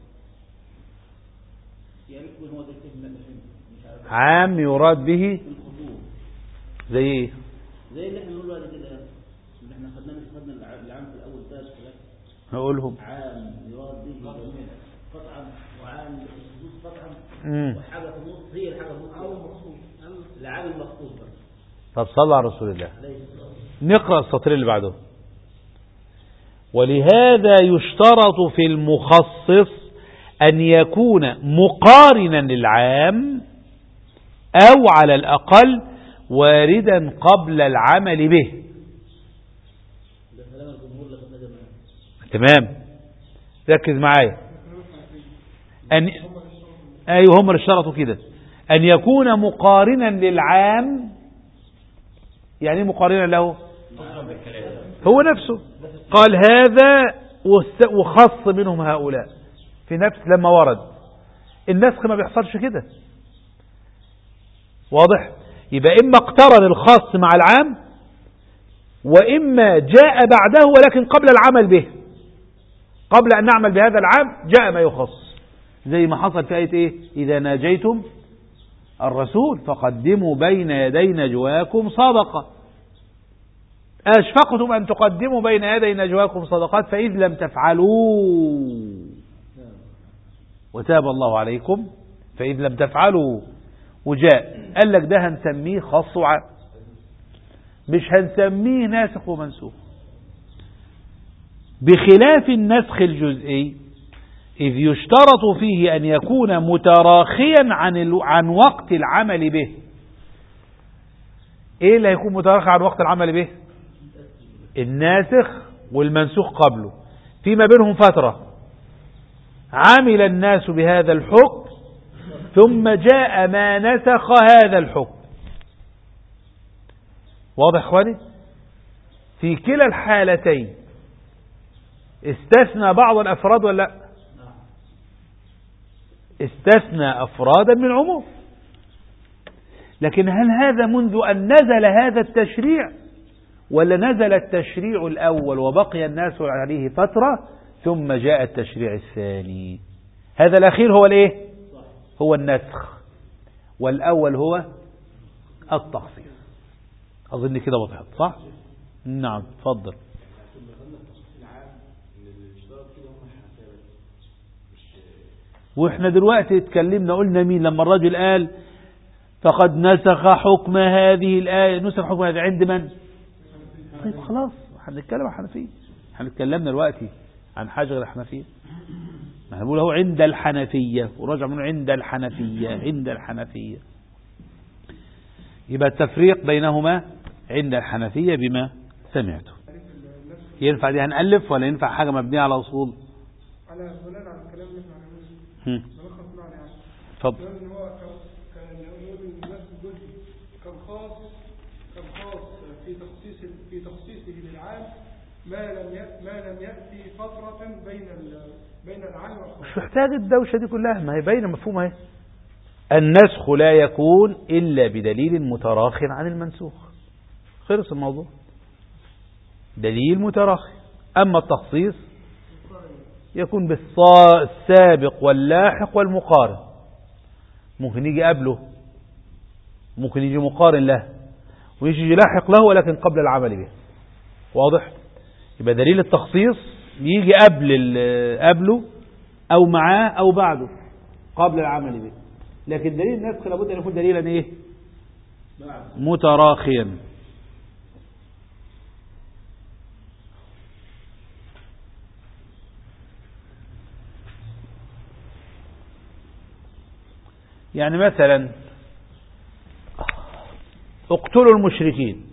يعني يكون هو ده الكلمة مش عارف. عام يراد به الخصوص زي ايه؟ زي اللي احنا بنقوله بعد كده، اللي احنا خدنا العام في الأول 3 ثلاثة. هقولهم. عام يراد به الجميع قطعا، وعام الخصوص قطعا، وحاجة في النص هي الحاجة في النص العام المخصوص. طب صلى على رسول الله. نقرأ السطر اللي بعده. ولهذا يشترط في المخصص أن يكون مقارنا للعام أو على الأقل واردا قبل العمل به. تمام، ركز معايا. أيوه هم اللي اشترطوا كده، أن يكون مقارنا للعام. يعني مقارنا له هو نفسه، قال هذا وخص منهم هؤلاء في نفس لما ورد. النسخ ما بيحصلش كده، واضح؟ يبقى إما اقترن الخاص مع العام، وإما جاء بعده ولكن قبل العمل به، قبل أن نعمل بهذا العام جاء ما يخص، زي ما حصل في آية إيه؟ إذا ناجيتم الرسول فقدموا بين يدي نجواكم صدقة. أشفقتم أن تقدموا بين يدي نجواكم صدقات فإذ لم تفعلوا وتاب الله عليكم فإذ لم تفعلوا. وجاء قال لك ده هنسميه خاص وعام، مش هنسميه ناسخ ومنسوخ، بخلاف النسخ الجزئي إذ يشترط فيه أن يكون متراخيا عن وقت العمل به. إيه اللي هيكون متراخي عن وقت العمل به؟ الناسخ والمنسوخ قبله، فيما بينهم فترة عمل الناس بهذا الحكم ثم جاء ما نسخ هذا الحكم. واضح اخواني؟ في كلا الحالتين استثنى بعض الأفراد ولا لا؟ استثنى أفرادا من عموم. لكن هل هذا منذ أن نزل هذا التشريع ولا نزل التشريع الأول وبقي الناس عليه فترة ثم جاء التشريع الثاني؟ هذا الأخير هو الإيه؟ هو النسخ، والأول هو التخصيص. أظن كده وضحت صح؟ نعم تفضل. وإحنا دلوقتي اتكلمنا قلنا مين لما الرجل قال فقد نسخ حكم هذه الآية، نسخ حكم هذه عند من؟ طيب خلاص هنتكلم عن الحنفية. هنتكلمنا دلوقتي عن حاجة غير الحنفية. ما هنقول هو عند الحنفية، ورجع منه عند الحنفية. عند الحنفية يبقى التفريق بينهما عند الحنفية بما سمعته. ينفع دي هنألف ولا ينفع حاجة مبنية على أصول؟ على بناء على الكلام اللي احنا عملناه نلخص معنى يعني. اتفضل. ان هو كان يقول ان الناس الجزئي كان خاص في تخصيصه للعام ما لم يأتي فترة بين العام والخاص. مش محتاج الدوشة دي كلها، ما هي باينة مفهومة اهي. النسخ لا يكون إلا بدليل متراخ عن المنسوخ، خلص الموضوع. دليل متراخي. أما التخصيص يكون بالسابق واللاحق والمقارن، ممكن يجي قبله، ممكن يجي مقارن له، ويجي لاحق له ولكن قبل العمل به. واضح؟ يبقى دليل التخصيص يجي قبله أو معاه أو بعده قبل العمل به، لكن دليل النسخ لابد أن يكون دليلا إيه؟ متراخيا. يعني مثلا اقتلوا المشركين،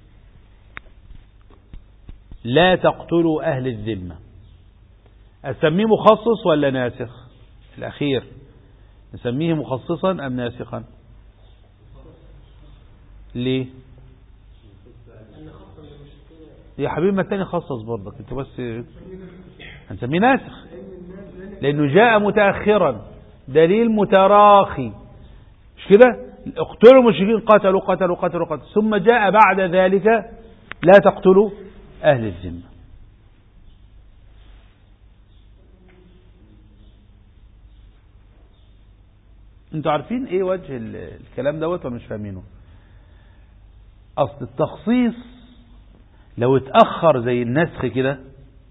لا تقتلوا أهل الذمة، أسميه مخصص ولا ناسخ؟ الأخير نسميه مخصصا أم ناسخا؟ ليه يا حبيبي؟ ما التاني خصص برضك انت، بس هنسميه ناسخ لأنه جاء متأخرا، دليل متراخي، مش كده؟ اقتلوا المشركين، قتلوا قتلوا قتلوا قتلوا، ثم جاء بعد ذلك لا تقتلوا أهل الذمة. انتوا عارفين ايه وجه الكلام دوت ولا مش فاهمينه؟ اصل التخصيص لو اتأخر زي النسخ كده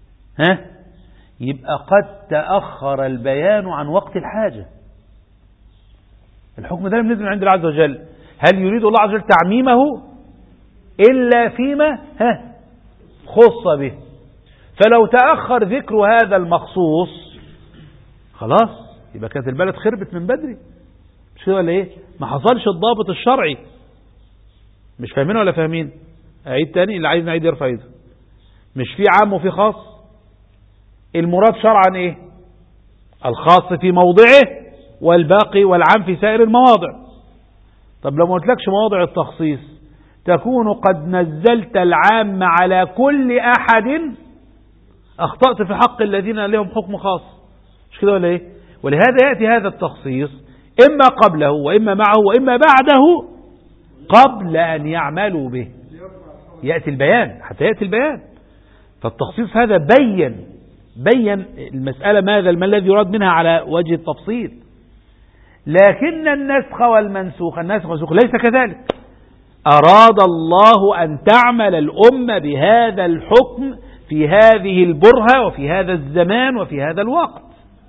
يبقى قد تأخر البيان عن وقت الحاجة. الحكم ده لم ينزل من عند الله عز وجل، هل يريد الله عز وجل تعميمه إلا فيما خص به؟ فلو تأخر ذكر هذا المخصوص خلاص يبقى كانت البلد خربت من بدري، مش كده ولا ايه؟ ما حصلش الضابط الشرعي. مش فاهمين ولا فاهمين؟ اعيد تاني، اللي عايز نعيد يرفع ايده. مش في عام وفي خاص؟ المراد شرعا ايه؟ الخاص في موضعه والباقي والعام في سائر المواضع. طب لو ما قلتلكش مواضع التخصيص تكون قد نزلت العام على كل أحد، أخطأت في حق الذين لهم حكم خاص، مش كده ولا إيه؟ ولهذا يأتي هذا التخصيص إما قبله وإما معه وإما بعده قبل أن يعملوا به. يأتي البيان، حتى يأتي البيان. فالتخصيص هذا بين المسألة ما الذي يراد منها على وجه التفصيل. لكن النسخ والمنسوخ ليس كذلك. أراد الله أن تعمل الأمة بهذا الحكم في هذه البرهة وفي هذا الزمان وفي هذا الوقت،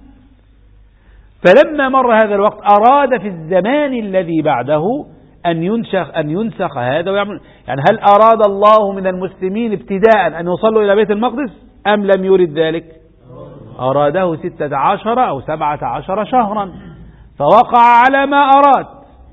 فلما مر هذا الوقت أراد في الزمان الذي بعده أن ينسخ هذا ويعمل. يعني هل أراد الله من المسلمين ابتداء أن يوصلوا إلى بيت المقدس أم لم يرد ذلك؟ أراده 16 أو 17 شهرا، فوقع على ما أراد،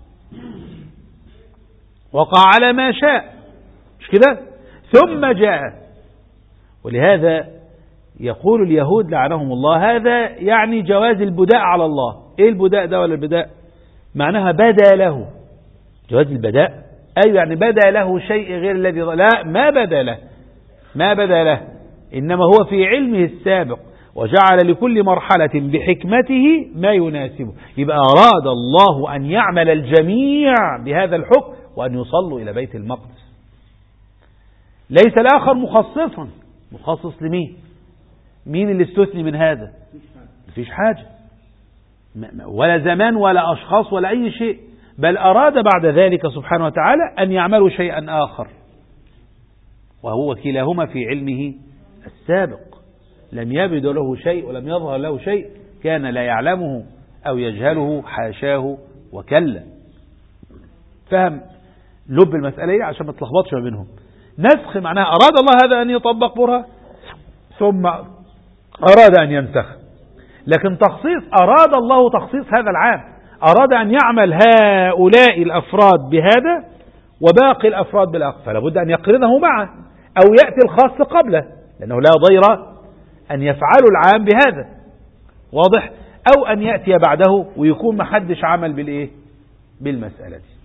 وقع على ما شاء، مش كده؟ ثم جاء. ولهذا يقول اليهود لعنهم الله هذا يعني جواز البداء على الله. ايه البداء ده ولا البداء؟ معناها بدا له، جواز البداء اي يعني بدا له شيء غير الذي لا، ما بدا له انما هو في علمه السابق، وجعل لكل مرحلة بحكمته ما يناسبه. يبقى أراد الله أن يعمل الجميع بهذا الحكم وأن يصلوا إلى بيت المقدس. ليس الآخر مخصصا. مخصص لمين؟ مين اللي استثني من هذا؟ مفيش حاجة، ولا زمان ولا أشخاص ولا أي شيء، بل أراد بعد ذلك سبحانه وتعالى أن يعملوا شيئا آخر، وهو كلاهما في علمه السابق، لم يبد له شيء ولم يظهر له شيء كان لا يعلمه أو يجهله، حاشاه وكلا. فهم لب المسألة عشان ما تلخبطش ما بينهم. نسخ معناها أراد الله هذا أن يطبق برهة ثم أراد أن ينسخ، لكن تخصيص أراد الله تخصيص هذا العام، أراد أن يعمل هؤلاء الأفراد بهذا وباقي الأفراد بالآخر، فلا بد أن يقرنه معه أو يأتي الخاص قبله، لأنه لا ضير أن يفعلوا العام بهذا، واضح؟ أو أن يأتي بعده ويكون محدش عمل بالإيه؟ بالمسألة دي.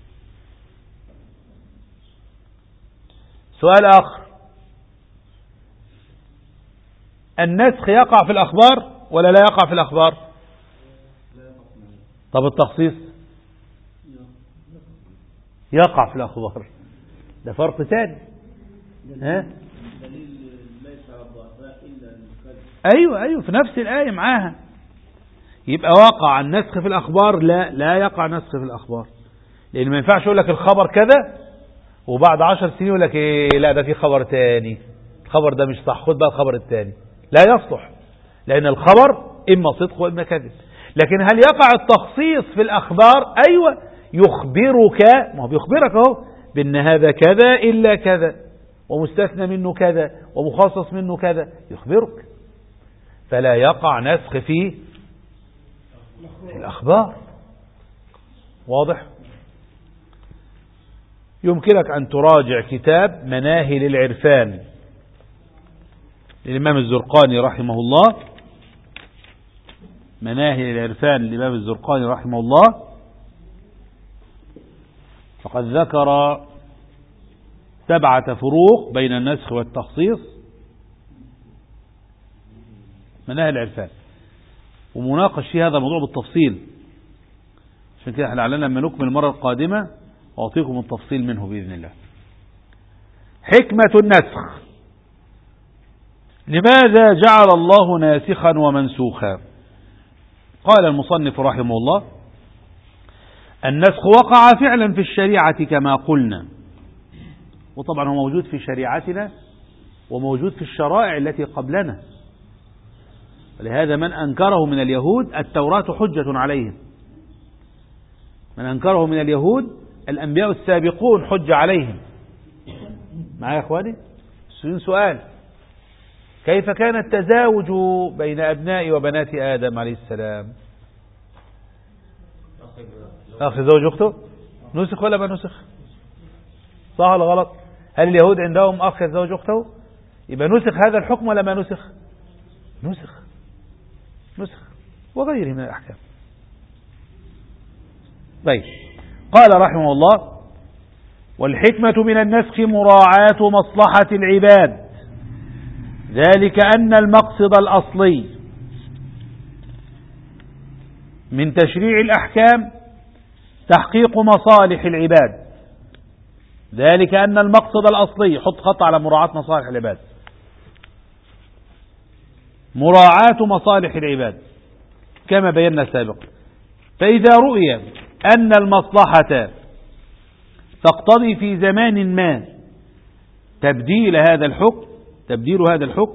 سؤال آخر، النسخ يقع في الأخبار ولا لا يقع في الأخبار؟ طب التخصيص يقع في الأخبار، ده فرق ثاني. ها؟ أيوة في نفس الآية معاها. يبقى وقع النسخ في الأخبار؟ لا يقع نسخ في الأخبار، لأن ما ينفعش يقول لك الخبر كذا وبعد 10 سنين يقول لك إيه لا ده في خبر تاني، الخبر ده مش صح، خد بقى الخبر التاني. لا يصلح، لأن الخبر إما صدق وإما كذب. لكن هل يقع التخصيص في الأخبار؟ أيوة، يخبرك، ما هو بيخبرك اهو بأن هذا كذا إلا كذا، ومستثنى منه كذا، ومخصص منه كذا، يخبرك. فلا يقع نسخ في الأخبار، واضح؟ يمكنك أن تراجع كتاب مناهل العرفان للإمام الزرقاني رحمه الله، مناهل العرفان للإمام الزرقاني رحمه الله، فقد ذكر 7 فروق بين النسخ والتخصيص، مناهل العرفان، ومناقش في هذا الموضوع بالتفصيل. عشان كده احنا لعلنا لما نكمل المرة القادمة أعطيكم التفصيل منه بإذن الله. حكمة النسخ، لماذا جعل الله ناسخا ومنسوخا؟ قال المصنف رحمه الله: النسخ وقع فعلا في الشريعة كما قلنا، وطبعا هو موجود في شريعتنا وموجود في الشرائع التي قبلنا، ولهذا من أنكره من اليهود التوراة حجة عليهم، من أنكره من اليهود الأنبياء السابقون حجة عليهم. معايا يا أخواني؟ سؤال: كيف كان التزاوج بين أبناء وبنات آدم عليه السلام؟ أخ يزوج أخته، نسخ ولا ما نسخ؟ صح ولا غلط؟ هل اليهود عندهم أخ يتزوج أخته؟ يبقى نسخ هذا الحكم ولا ما نسخ؟ نسخ وغيره من الأحكام. طيب، قال رحمه الله: والحكمة من النسخ مراعاة مصلحة العباد، ذلك أن المقصد الأصلي من تشريع الأحكام تحقيق مصالح العباد، ذلك أن المقصد الأصلي، حط خط على مراعاة مصالح العباد، مراعاة مصالح العباد كما بينا سابقا. فإذا رؤي أن المصلحة تقتضي في زمان ما تبديل هذا الحكم،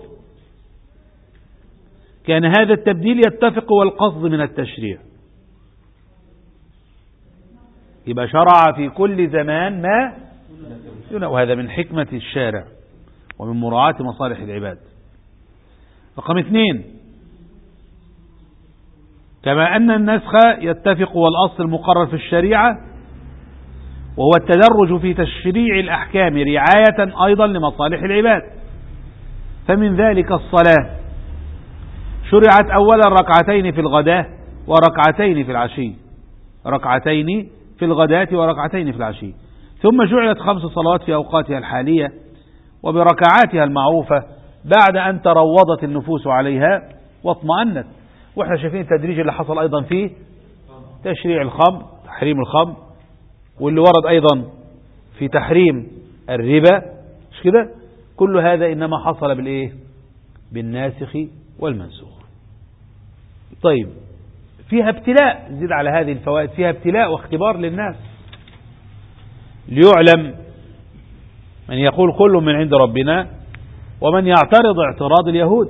كان هذا التبديل يتفق والقصد من التشريع، يبقى شرع في كل زمان ما، وهذا من حكمة الشارع ومن مراعاة مصالح العباد. رقم 2: كما أن النسخ يتفق والأصل المقرر في الشريعة، وهو التدرج في تشريع الأحكام رعاية أيضا لمصالح العباد. فمن ذلك الصلاة شرعت أولا ركعتين في الغداة وركعتين في العشي، ركعتين في الغداة وركعتين في العشي، ثم جعلت 5 صلوات في أوقاتها الحالية وبركعاتها المعروفة بعد أن تروضت النفوس عليها واطمأنت. واحنا شايفين التدريج اللي حصل أيضا فيه تشريع الخمر، تحريم الخمر، واللي ورد أيضا في تحريم الربا، مش كده؟ كل هذا إنما حصل بالإيه؟ بالناسخ والمنسوخ. طيب فيها ابتلاء، زيد على هذه الفوائد فيها ابتلاء واختبار للناس، ليعلم من يقول كل من عند ربنا ومن يعترض اعتراض اليهود.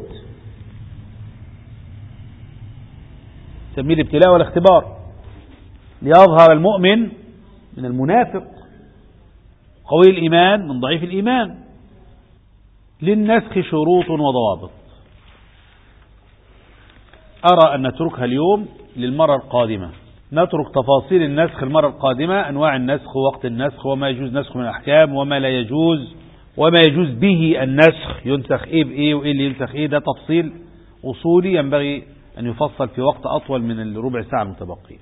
سميه الابتلاء والاختبار، ليظهر المؤمن من المنافق، قوي الإيمان من ضعيف الإيمان. للنسخ شروط وضوابط، أرى أن نتركها اليوم للمرة القادمة، نترك تفاصيل النسخ المرة القادمة، أنواع النسخ ووقت النسخ وما يجوز نسخ من الأحكام وما لا يجوز وما يجوز به النسخ، ينسخ إيه بإيه وإيه اللي ينسخ إيه. ده تفصيل أصولي ينبغي أن يفصل في وقت أطول من الربع ساعة المتبقية.